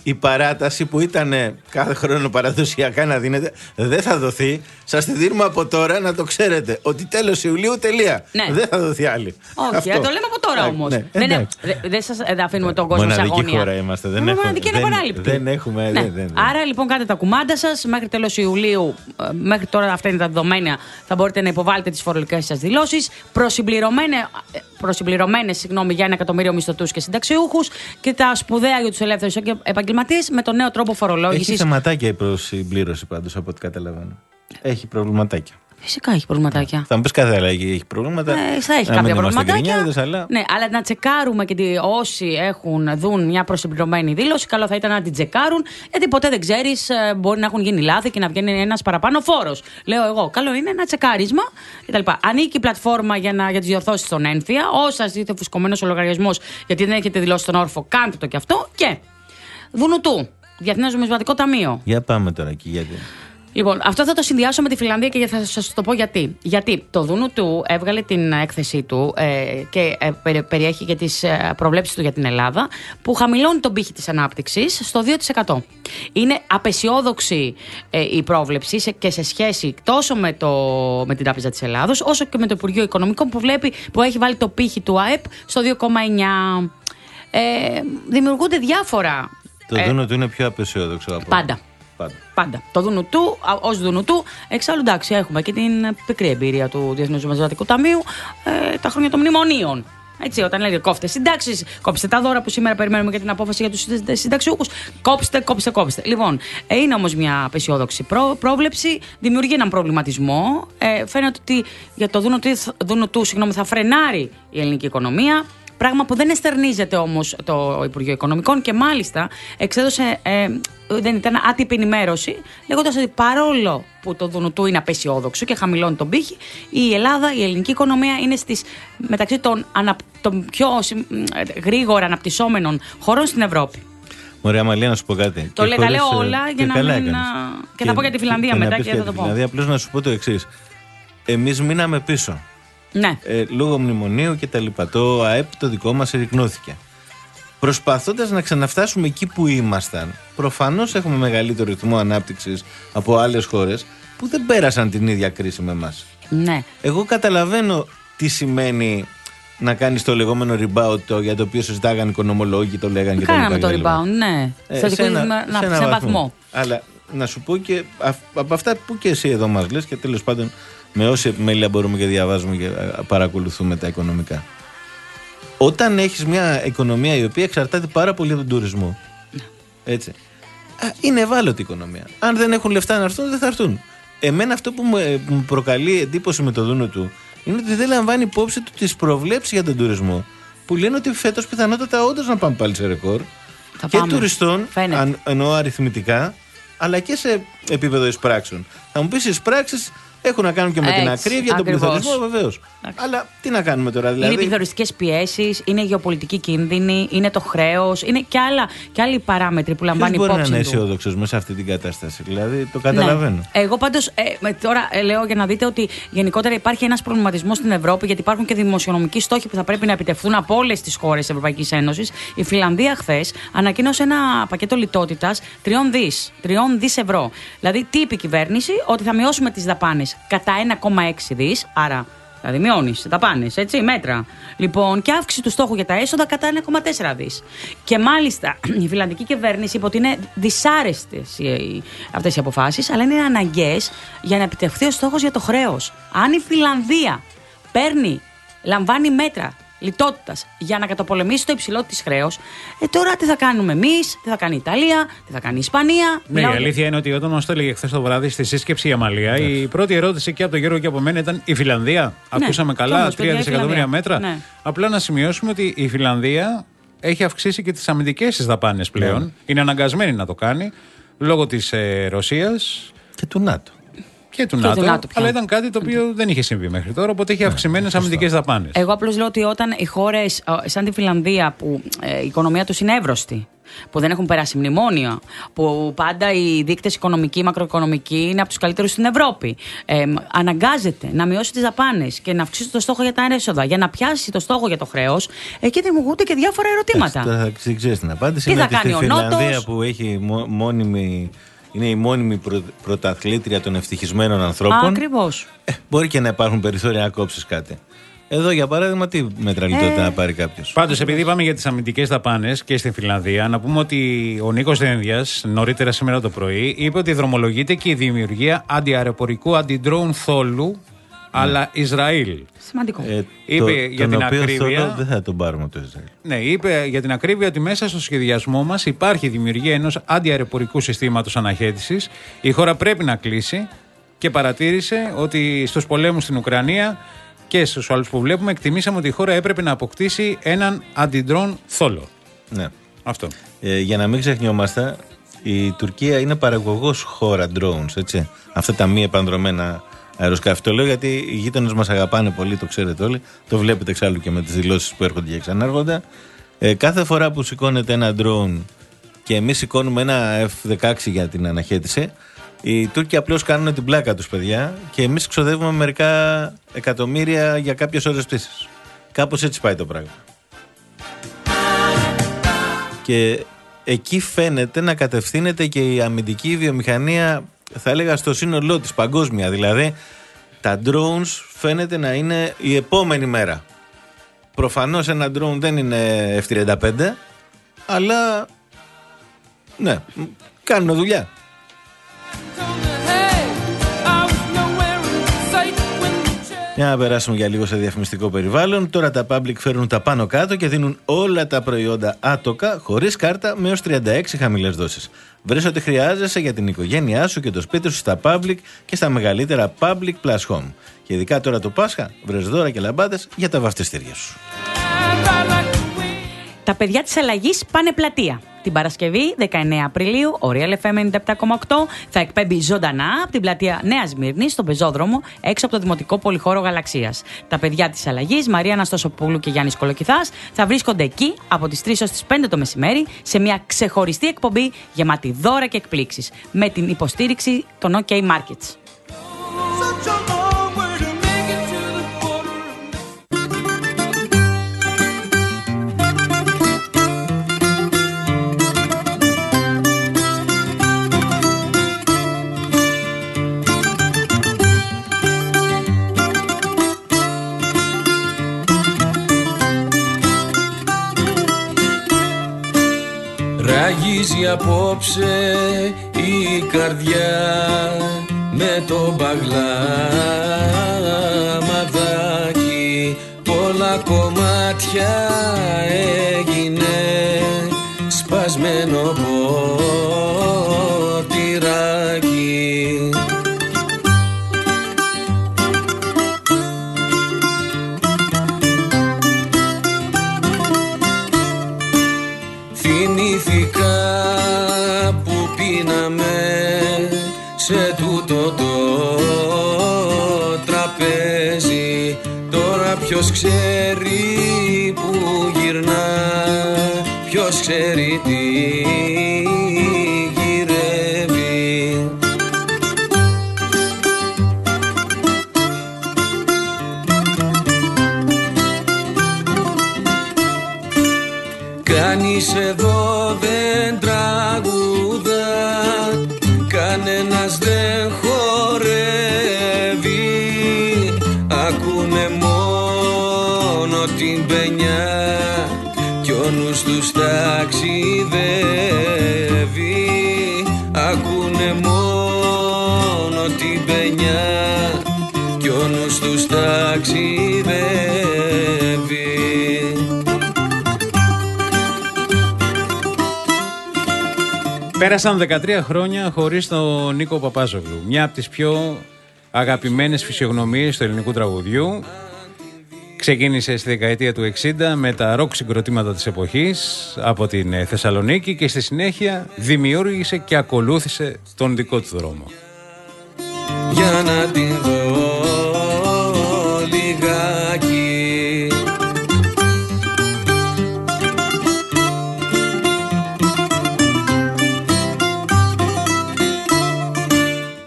η παράταση που ήταν κάθε χρόνο παραδοσιακά να δίνεται, δεν θα δοθεί. Σας τη δίνουμε από τώρα να το ξέρετε. Ότι τέλος Ιουλίου τελεία. Ναι. Δεν θα δοθεί άλλη. Όχι, Αυτό. το λέμε από τώρα όμως. Ναι, δεν δεν δε σας δε αφήνουμε τον κόσμο σε αγωνία. Μοναδική χώρα είμαστε. Δεν έχουμε, μοναδική είναι παράληπτη. Δεν έχουμε. Ναι. Δεν, δεν, δεν. Άρα λοιπόν κάντε τα κουμάντα σας μέχρι τέλος Ιουλίου. Μέχρι τώρα αυτά είναι τα δεδομένα. Θα μπορείτε να υποβάλλετε τις φορολογικές σας δηλώσεις. Προσυμπληρωμένες συγγνώμη, για ένα εκατομμύριο μισθωτούς και συνταξιούχους. Και τα σπουδαία για τους ελεύθερους επαγγελματίες με τον νέο τρόπο φορολόγησης. Έχει θεματάκια η προσυμπλήρωση πάντως από ό,τι καταλαβαίνω. Έχει προβληματάκια. Φυσικά έχει προβληματάκια. Θα μου πει κάθε αλλαγή έχει προβλήματα. Ε, θα έχει να κάποια προβληματάκια. Αλλά... Ναι, αλλά να τσεκάρουμε και όσοι έχουν δουν μια προσυμπληρωμένη δήλωση, καλό θα ήταν να την τσεκάρουν, γιατί ποτέ δεν ξέρει, μπορεί να έχουν γίνει λάθη και να βγαίνει ένα παραπάνω φόρο. Λέω εγώ, καλό είναι ένα τσεκάρισμα κτλ. Ανήκει η πλατφόρμα για, να, για τι διορθώσει στον ένφια. Όσα ζείτε φουσκωμένο ο λογαριασμό, γιατί δεν έχετε δηλώσει τον όρφο, κάντε το κι αυτό. Και Δουνουτού, Διεθνές Νομισματικό Ταμείο. Για πάμε τώρα εκεί, γιατί. Λοιπόν, αυτό θα το συνδυάσω με τη Φιλανδία και θα σας το πω γιατί. Γιατί το Δουνουτού έβγαλε την έκθεσή του ε, και ε, περι, περιέχει και τις ε, προβλέψεις του για την Ελλάδα, που χαμηλώνει τον πύχη της ανάπτυξης στο δύο τοις εκατό. Είναι απεσιόδοξη ε, η πρόβλεψη σε, και σε σχέση τόσο με, το, με την Τράπεζα της Ελλάδος, όσο και με το Υπουργείο Οικονομικών που, βλέπει, που έχει βάλει το πύχη του ΑΕΠ στο δύο κόμμα εννιά. Ε, δημιουργούνται διάφορα. Το ε, Δουνουτού είναι πιο απεσιόδοξο από. Πάντα. Πάντα. Πάντα. Το Δουνουτού, ως Δουνουτού, εξάλλου εντάξει, έχουμε και την πικρή εμπειρία του Διεθνούς Νομισματικού Ταμείου ε, τα χρόνια των μνημονίων. Έτσι, όταν λέγεται κόφτε συντάξεις, κόψτε τα δώρα που σήμερα περιμένουμε για την απόφαση για τους συνταξιούχους. Κόψτε, κόψτε, κόψτε. Λοιπόν, ε, είναι όμως μια απεσιόδοξη πρό, πρόβλεψη, δημιουργεί έναν προβληματισμό. Ε, φαίνεται ότι για το Δουνουτού θα φρενάρει η ελληνική οικονομία. Πράγμα που δεν εστερνίζεται όμως το Υπουργείο Οικονομικών και μάλιστα εξέδωσε, ε, δεν ήταν άτυπη ενημέρωση, λέγοντας ότι παρόλο που το Δουνουτού είναι απεσιόδοξο και χαμηλώνει τον πύχη, η Ελλάδα, η ελληνική οικονομία είναι στις, μεταξύ των, ανα, των πιο γρήγορα αναπτυσσόμενων χωρών στην Ευρώπη. Ωραία, Αμαλία, να σου πω κάτι. Το λέγα λέω όλα για να μην. Και, και θα πω για τη Φιλανδία και μετά και και θα το πω. Δηλαδή, απλώς να σου πω το εξής. Εμείς μείναμε πίσω. Ναι. Ε, λόγω μνημονίου και τα λοιπά. Το ΑΕΠ το δικό μας ερικνώθηκε. Προσπαθώντας να ξαναφτάσουμε εκεί που ήμασταν, προφανώς έχουμε μεγαλύτερο ρυθμό ανάπτυξης από άλλες χώρες που δεν πέρασαν την ίδια κρίση με εμάς. Ναι. Εγώ καταλαβαίνω τι σημαίνει να κάνεις το λεγόμενο rebound, το, για το οποίο συζητάγαν οικονομολόγοι, το λέγανε και τα λοιπά. Κάναμε το rebound, ναι. Ε, σε, σε ένα, να, σε ένα σε βαθμό. βαθμό. Αλλά να σου πω και από αυτά που και εσύ εδώ μας λες και τέλος πάντων με όση επιμέλεια μπορούμε και διαβάζουμε και παρακολουθούμε τα οικονομικά. Όταν έχεις μια οικονομία η οποία εξαρτάται πάρα πολύ από τον τουρισμό, έτσι, είναι ευάλωτη η οικονομία. Αν δεν έχουν λεφτά να έρθουν, δεν θα έρθουν. Εμένα αυτό που μου προκαλεί εντύπωση με το Δουνουτού είναι ότι δεν λαμβάνει υπόψη του τις προβλέψεις για τον τουρισμό, που λένε ότι φέτος πιθανότατα όντως να πάμε πάλι σε ρεκόρ θα και πάμε. τουριστών, αν, εννοώ αριθμητικά, αλλά και σε επίπεδο εισπράξεων. Θα μου πεις, οι εισπράξεις έχουν να κάνουν και με Έτσι, την ακρίβεια, τον πληθωρισμό, βεβαίως. Αλλά τι να κάνουμε τώρα, δηλαδή. Είναι οι πληθωριστικές πιέσεις, είναι η γεωπολιτική κίνδυνη, είναι το χρέος, είναι και, άλλα, και άλλοι παράμετροι που λαμβάνει υπόψη. υπόψη. Μπορεί του. να είναι αισιόδοξος μέσα σε αυτή την κατάσταση. Δηλαδή το καταλαβαίνω. Ναι. Εγώ πάντως ε, τώρα ε, λέω για να δείτε ότι γενικότερα υπάρχει ένας προβληματισμός στην Ευρώπη, γιατί υπάρχουν και δημοσιονομικοί στόχοι που θα πρέπει να επιτευχθούν από όλες τις χώρες της Ευρωπαϊκής Ένωσης. Η Φιλανδία χθες ανακοίνωσε ένα πακέτο λιτότητας τριών δις ευρώ. Δηλαδή, τι είπε η κυβέρνηση, ότι θα μειώσουμε τις δαπάνες κατά ένα κόμμα έξι δις, άρα. Δηλαδή, μειώνει τα πάνε, έτσι, μέτρα. Λοιπόν, και αύξηση του στόχου για τα έσοδα κατά ένα κόμμα τέσσερα δις. Και μάλιστα η φιλανδική κυβέρνηση είπε ότι είναι δυσάρεστες αυτές οι αποφάσεις, αλλά είναι αναγκαίες για να επιτευχθεί ο στόχος για το χρέος. Αν η Φιλανδία παίρνει, λαμβάνει μέτρα λιτότητας για να καταπολεμήσει το υψηλό της χρέος, ε, τώρα τι θα κάνουμε εμείς, τι θα κάνει η Ιταλία, τι θα κάνει η Ισπανία. Ναι, η αλήθεια είναι ότι όταν μας το έλεγε χθες το βράδυ στη σύσκεψη η Αμαλία, yeah. η πρώτη ερώτηση και από τον Γιώργο και από μένα ήταν η Φιλανδία. Ναι, ακούσαμε καλά, τρία δισεκατομμύρια μέτρα. Ναι. Απλά να σημειώσουμε ότι η Φιλανδία έχει αυξήσει και τις αμυντικές της δαπάνες πλέον. Yeah. Είναι αναγκασμένη να το κάνει λόγω της ε, Ρωσίας και του ΝΑΤΟ. Και του ΝΑΤΟ, ΝΑΤΟ αλλά ήταν κάτι το οποίο δεν είχε συμβεί μέχρι τώρα, οπότε έχει αυξημένες αμυντικές δαπάνες. Εγώ απλώς λέω ότι όταν οι χώρες σαν τη Φιλανδία, που ε, η οικονομία τους είναι εύρωστη, που δεν έχουν περάσει μνημόνια, που πάντα οι δείκτες οικονομικοί, μακροοικονομικοί είναι από τους καλύτερους στην Ευρώπη. Ε, αναγκάζεται να μειώσει τις δαπάνες και να αυξήσει το στόχο για τα έσοδα, για να πιάσει το στόχο για το χρέος, εκεί δημιουργούνται και διάφορα ερωτήματα. Τώρα θα ξέρεις την απάντηση. Τι είναι θα ότι κάνει στη ο Φινλανδία Νότος, που έχει μόνιμη. Είναι η μόνιμη πρω, πρωταθλήτρια των ευτυχισμένων ανθρώπων. Ακριβώς. Ε, μπορεί και να υπάρχουν περιθώρια να κόψεις κάτι. Εδώ, για παράδειγμα, τι μέτρα λιτότητα ε... να πάρει κάποιος. Πάντως, επειδή είπαμε για τις αμυντικές δαπάνες και στην Φινλανδία, να πούμε ότι ο Νίκος Δένδιας, νωρίτερα σήμερα το πρωί, είπε ότι δρομολογείται και η δημιουργία αντιαεροπορικού αντι-drone θόλου, αλλά Ισραήλ. Σημαντικό. Ε, είπε το, για την ακρίβεια. Δεν θα τον πάρουμε το Ισραήλ. Ναι, είπε για την ακρίβεια ότι μέσα στο σχεδιασμό μας υπάρχει η δημιουργία ενός αντιαεροπορικού συστήματος αναχέτησης. Η χώρα πρέπει να κλείσει και παρατήρησε ότι στους πολέμους στην Ουκρανία και στους άλλους που βλέπουμε, εκτιμήσαμε ότι η χώρα έπρεπε να αποκτήσει έναν αντι-drone θόλο. Ναι. Αυτό. Ε, για να μην ξεχνιόμαστε, η Τουρκία είναι παραγωγός χώρα drones, έτσι. Αυτά τα μη επανδρομένα αεροσκάφη. Το λέω γιατί οι γείτονες μας αγαπάνε πολύ, το ξέρετε όλοι. Το βλέπετε εξάλλου και με τις δηλώσεις που έρχονται και ξανάρχονται. Ε, κάθε φορά που σηκώνεται ένα drone και εμείς σηκώνουμε ένα εφ δεκαέξι για την αναχέτηση, οι Τούρκοι απλώς κάνουν την πλάκα τους, παιδιά, και εμείς ξοδεύουμε μερικά εκατομμύρια για κάποιες ώρες πτήσης. Κάπως έτσι πάει το πράγμα. Και εκεί φαίνεται να κατευθύνεται και η αμυντική βιομηχανία, θα έλεγα, στο σύνολό της, παγκόσμια. Δηλαδή, τα drones φαίνεται να είναι η επόμενη μέρα. Προφανώς ένα drone δεν είναι εφ τριάντα πέντε, αλλά ναι, κάνουν δουλειά. Για να περάσουμε για λίγο σε διαφημιστικό περιβάλλον. Τώρα τα public φέρνουν τα πάνω κάτω και δίνουν όλα τα προϊόντα άτοκα, χωρίς κάρτα, με έως τριάντα έξι χαμηλές δόσεις. Βρες ό,τι χρειάζεσαι για την οικογένειά σου και το σπίτι σου στα public και στα μεγαλύτερα public plus home. Και ειδικά τώρα το Πάσχα, βρες δώρα και λαμπάδες για τα βαφτιστήρια σου. Τα παιδιά της αλλαγής πάνε πλατεία. Την Παρασκευή, δεκαεννέα Απριλίου, ο Real εφ εμ ενενήντα επτά κόμμα οκτώ θα εκπέμπει ζωντανά από την πλατεία Νέας Σμύρνης, στον πεζόδρομο, έξω από το Δημοτικό Πολυχώρο Γαλαξίας. Τα παιδιά της αλλαγής, Μαρία Αναστασοπούλου και Γιάννης Κολοκυθάς, θα βρίσκονται εκεί από τις τρεις ως τις πέντε το μεσημέρι, σε μια ξεχωριστή εκπομπή γεμάτη δώρα και εκπλήξεις, με την υποστήριξη των OK Markets. Ραγίζει απόψε η καρδιά με το μπαγλαμαδάκι, πολλά κομμάτια έγινε σπασμένο ποτηράκι. Θυμήθηκα που πίναμε σε τούτο το τραπέζι. Τώρα ποιος ξέρει που γυρνά, ποιος ξέρει τι γυρεύει. Κανείς εδώ δεν τραγουδά, κανένας δεν χορεύει. Ακούνε μόνο την πενιά κι ο νους τους ταξιδεύει. Ακούνε μόνο την πενιά κι ο νους τους ταξιδεύει. Πέρασαν δεκατρία χρόνια χωρίς τον Νίκο Παπάζογλου, μια από τις πιο αγαπημένες φυσιογνωμίες του ελληνικού τραγουδιού. Ξεκίνησε στη δεκαετία του εξήντα με τα ροκ συγκροτήματα της εποχής από την Θεσσαλονίκη και στη συνέχεια δημιούργησε και ακολούθησε τον δικό του δρόμο. Για να την δω λιγάκι.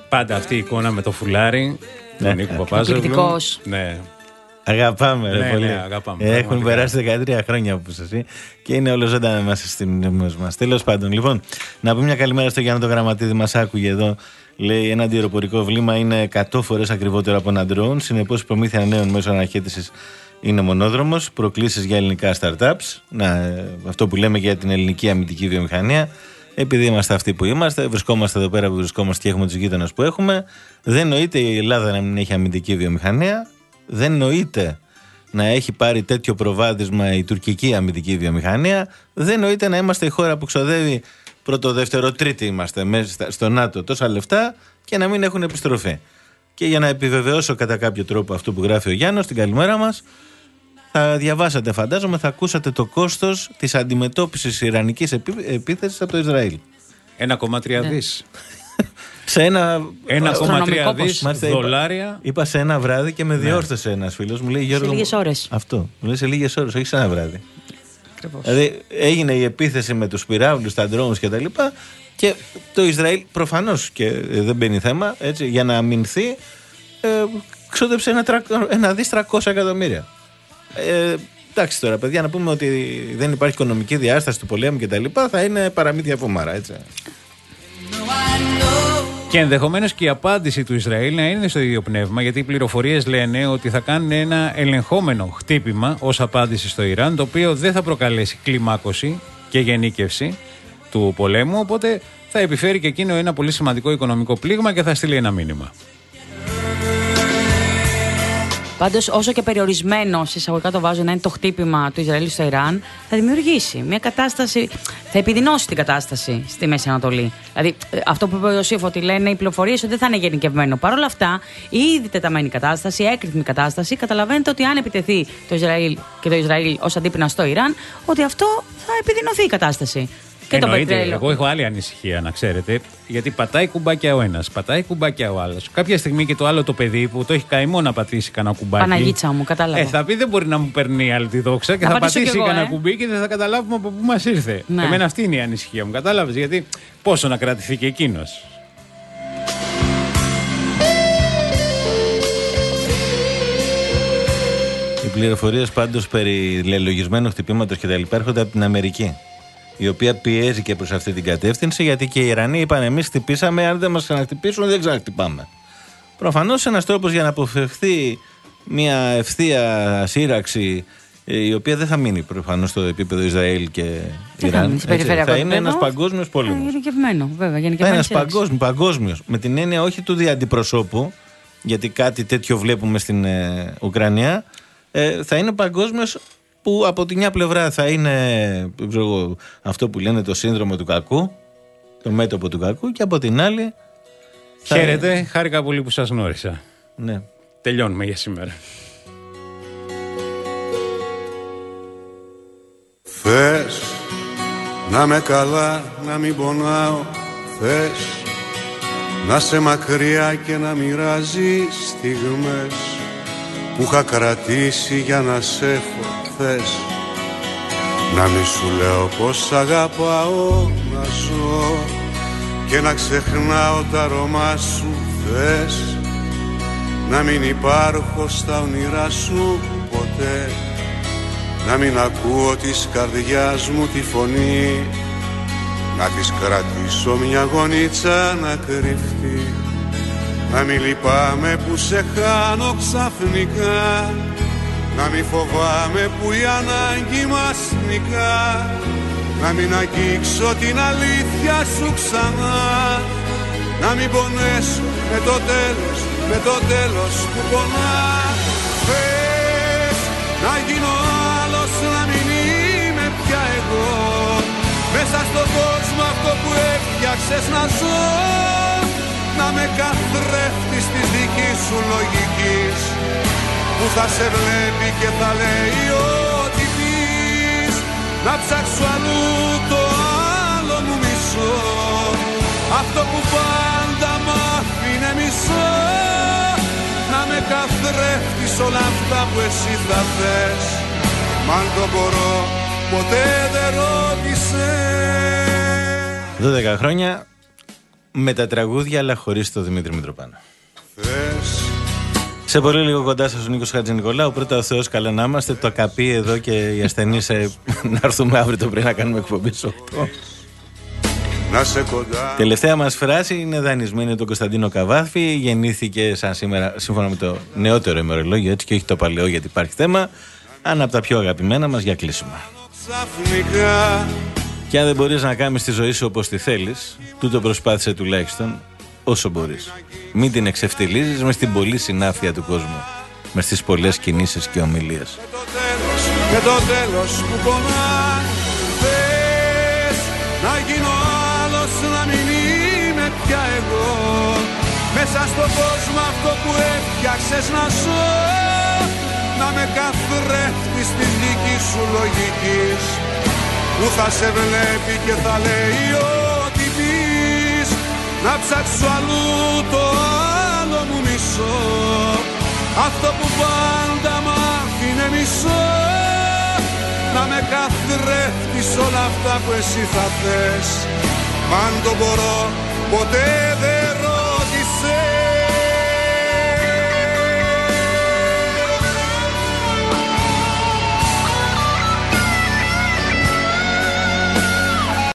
Πάντα αυτή η εικόνα με το φουλάρι. Ναι, Νίκο Παπάζογλου. Ναι. Αγαπάμε, ρε, ναι, πολύ. Ναι, αγαπάμε, Έχουν πραγματικά. περάσει δεκατρία χρόνια από εσύ και είναι όλο ζωντανά μέσα στην μνήμη μας. Τέλος πάντων, λοιπόν, να πούμε μια καλημέρα στο Γιάννη το Γραμματίδη, μας άκουγε εδώ. Λέει: ένα αντιεροπορικό βλήμα είναι εκατό φορές ακριβότερο από ένα ντρόουν. Συνεπώς, η προμήθεια νέων μέσω αναχέτησης είναι μονόδρομος. Προκλήσεις για ελληνικά startups. Να, αυτό που λέμε για την ελληνική αμυντική βιομηχανία. Επειδή είμαστε αυτοί που είμαστε, βρισκόμαστε εδώ πέρα που βρισκόμαστε και έχουμε τους γείτονες που έχουμε. Δεν νοείται η Ελλάδα να μην έχει αμυντική βιομηχανία. Δεν νοείται να έχει πάρει τέτοιο προβάδισμα η τουρκική αμυντική βιομηχανία. Δεν νοείται να είμαστε η χώρα που ξοδεύει πρώτο, δεύτερο, τρίτη είμαστε μέσα στο ΝΑΤΟ τόσα λεφτά και να μην έχουν επιστροφή. Και για να επιβεβαιώσω κατά κάποιο τρόπο αυτό που γράφει ο Γιάννος, την καλημέρα μας, θα διαβάσατε, φαντάζομαι, θα ακούσατε το κόστος της αντιμετώπισης ιρανικής επί... επίθεσης από το Ισραήλ. ένα κόμμα τρία δις. Σε ένα, ένα κόμμα τρία δις δολάρια. Είπα, είπα σε ένα βράδυ και με διόρθωσε, ναι, ένας φίλος μου. Λέει, Γιώργο, σε λίγες ώρες. Αυτό. Μου λέει σε λίγες ώρες, όχι σε ένα βράδυ. Ακριβώς. Δηλαδή έγινε η επίθεση με τους πυράβλους, τα drones κτλ. Και, και το Ισραήλ προφανώς και δεν μπαίνει θέμα, έτσι, για να αμυνθεί, ε, ξόδεψε ένα, ένα δις τριακόσια εκατομμύρια. Ε, εντάξει τώρα, παιδιά, να πούμε ότι δεν υπάρχει οικονομική διάσταση του πολέμου κτλ. Θα είναι παραμύθια φούμαρα, έτσι. Και ενδεχομένως και η απάντηση του Ισραήλ να είναι στο ίδιο πνεύμα, γιατί οι πληροφορίες λένε ότι θα κάνουν ένα ελεγχόμενο χτύπημα ως απάντηση στο Ιράν, το οποίο δεν θα προκαλέσει κλιμάκωση και γενίκευση του πολέμου, οπότε θα επιφέρει και εκείνο ένα πολύ σημαντικό οικονομικό πλήγμα και θα στείλει ένα μήνυμα. Πάντως, όσο και περιορισμένο εισαγωγικά το βάζω να είναι το χτύπημα του Ισραήλ στο Ιράν, θα δημιουργήσει μια κατάσταση, θα επιδεινώσει την κατάσταση στη Μέση Ανατολή. Δηλαδή, αυτό που είπε ο Ιωσήφ, ότι λένε οι πληροφορίες ότι δεν θα είναι γενικευμένο. Παρ' όλα αυτά, η ήδη τεταμένη κατάσταση, η έκρηθμη κατάσταση, καταλαβαίνετε ότι αν επιτεθεί το Ισραήλ και το Ισραήλ ως αντίπεινα στο Ιράν, ότι αυτό θα επιδεινωθεί η κατάσταση. Και εννοείται, εγώ έχω άλλη ανησυχία, να ξέρετε, γιατί πατάει κουμπάκια ο ένας, πατάει κουμπάκια ο άλλος. Κάποια στιγμή και το άλλο το παιδί που το έχει καημό να πατήσει κανένα κουμπάκι. Παναγίτσα μου, κατάλαβα. Ε, θα πει δεν μπορεί να μου παίρνει άλλη τη δόξα και θα, θα πατήσει κανένα ε? κουμπί και δεν θα καταλάβουμε από πού μας ήρθε. Ναι. Εμένα αυτή είναι η ανησυχία μου, κατάλαβες, γιατί πόσο να κρατηθεί και εκείνος. Οι πληροφορίες πάντως περί λελογισμένου χτυπήματος και τα λοιπά έρχονται από την Αμερική, η οποία πιέζει και προς αυτή την κατεύθυνση, γιατί και οι Ιρανοί είπαν: εμείς χτυπήσαμε, αν δεν μας ξαναχτυπήσουν δεν ξαναχτυπάμε. Προφανώς ένας τρόπος για να αποφευχθεί μια ευθεία σύραξη, η οποία δεν θα μείνει προφανώς στο επίπεδο Ισραήλ και δεν Ιράν. Θα, έτσι, θα είναι ένας παγκόσμιος πόλεμος. Γενικευμένο, βέβαια. Ένας παγκόσμιος, παγκόσμιος. Με την έννοια όχι του διαντιπροσώπου, γιατί κάτι τέτοιο βλέπουμε στην ε, Ουκρανία, ε, θα είναι παγκόσμιος. Που από τη μια πλευρά θα είναι ξέρω, αυτό που λένε το σύνδρομο του κακού, το μέτωπο του κακού, και από την άλλη. Χαίρετε, είναι... χάρηκα πολύ που σας γνώρισα. Ναι. Τελειώνουμε για σήμερα. Θες να με καλά, να μην πονάω. Θες να σε μακριά και να μοιράζει στιγμές που είχα κρατήσει για να σε έχω. Θες να μη σου λέω πως αγαπάω, να ζω και να ξεχνάω τα αρώμα σου. Θες να μην υπάρχω στα όνειρά σου ποτέ, να μην ακούω της καρδιάς μου τη φωνή, να της κρατήσω μια γωνίτσα να κρυφτεί, να μην λυπάμαι που σε χάνω ξαφνικά, να μην φοβάμαι που η ανάγκη μας νικά, να μην αγγίξω την αλήθεια σου ξανά, να μην πονέσω με το τέλος, με το τέλος που πονά. Θες να γίνω άλλος, να μην είμαι πια εγώ, μέσα στον κόσμο αυτό που έφτιαξες να ζω, να με καθρέφτεις της δικής σου λογικής, που θα σε βλέπει και θα λέει ό,τι πεις, να ψάξω αλλού το άλλο μου μισό, αυτό που πάντα μ' άφηνε μισό, να με καθρέφτεις όλα αυτά που εσύ θα θες, μ' αν το μπορώ ποτέ δεν ρώτησες. δώδεκα χρόνια με τα τραγούδια, αλλά χωρίς το Δημήτρη Μητροπάνο. Σε πολύ λίγο κοντά σας ο Νίκος Χατζηνικολάου. Πρώτα ο Θεός, καλά να είμαστε. Το ακαπεί εδώ και οι ασθενείς ε, να έρθουμε αύριο το πρωί να κάνουμε εκπομπή στις οκτώ. Να σε κοντά. Τελευταία μας φράση είναι δανεισμένη από τον Κωνσταντίνο Καβάφη. Γεννήθηκε σαν σήμερα, σύμφωνα με το νεότερο ημερολόγιο, έτσι και όχι το παλαιό, γιατί υπάρχει θέμα. Αν από τα πιο αγαπημένα μας για κλείσιμα. Και αν δεν μπορείς να κάνεις τη ζωή σου όπως τη θέλεις, τούτο προσπάθησε τουλάχιστον όσο μπορείς. Μην την εξευτελίζεις μες στην πολλή συνάφεια του κόσμου, μες στις πολλές κινήσεις και ομιλίες. Και το τέλος που πονά, θες να γίνω άλλος, να μην είμαι πια εγώ, μέσα στον κόσμο αυτό που έφτιαξες να ζω, να με καθρέφτεις τη δική σου λογικής, που θα σε βλέπει και θα λέει ό,τι πεις, να ψάξω αλλού το άλλο μου μισό, αυτό που πάντα μ' άφηνε μισό, να με καθρέφτεις όλα αυτά που εσύ θα θες, μα αν το μπορώ ποτέ δεν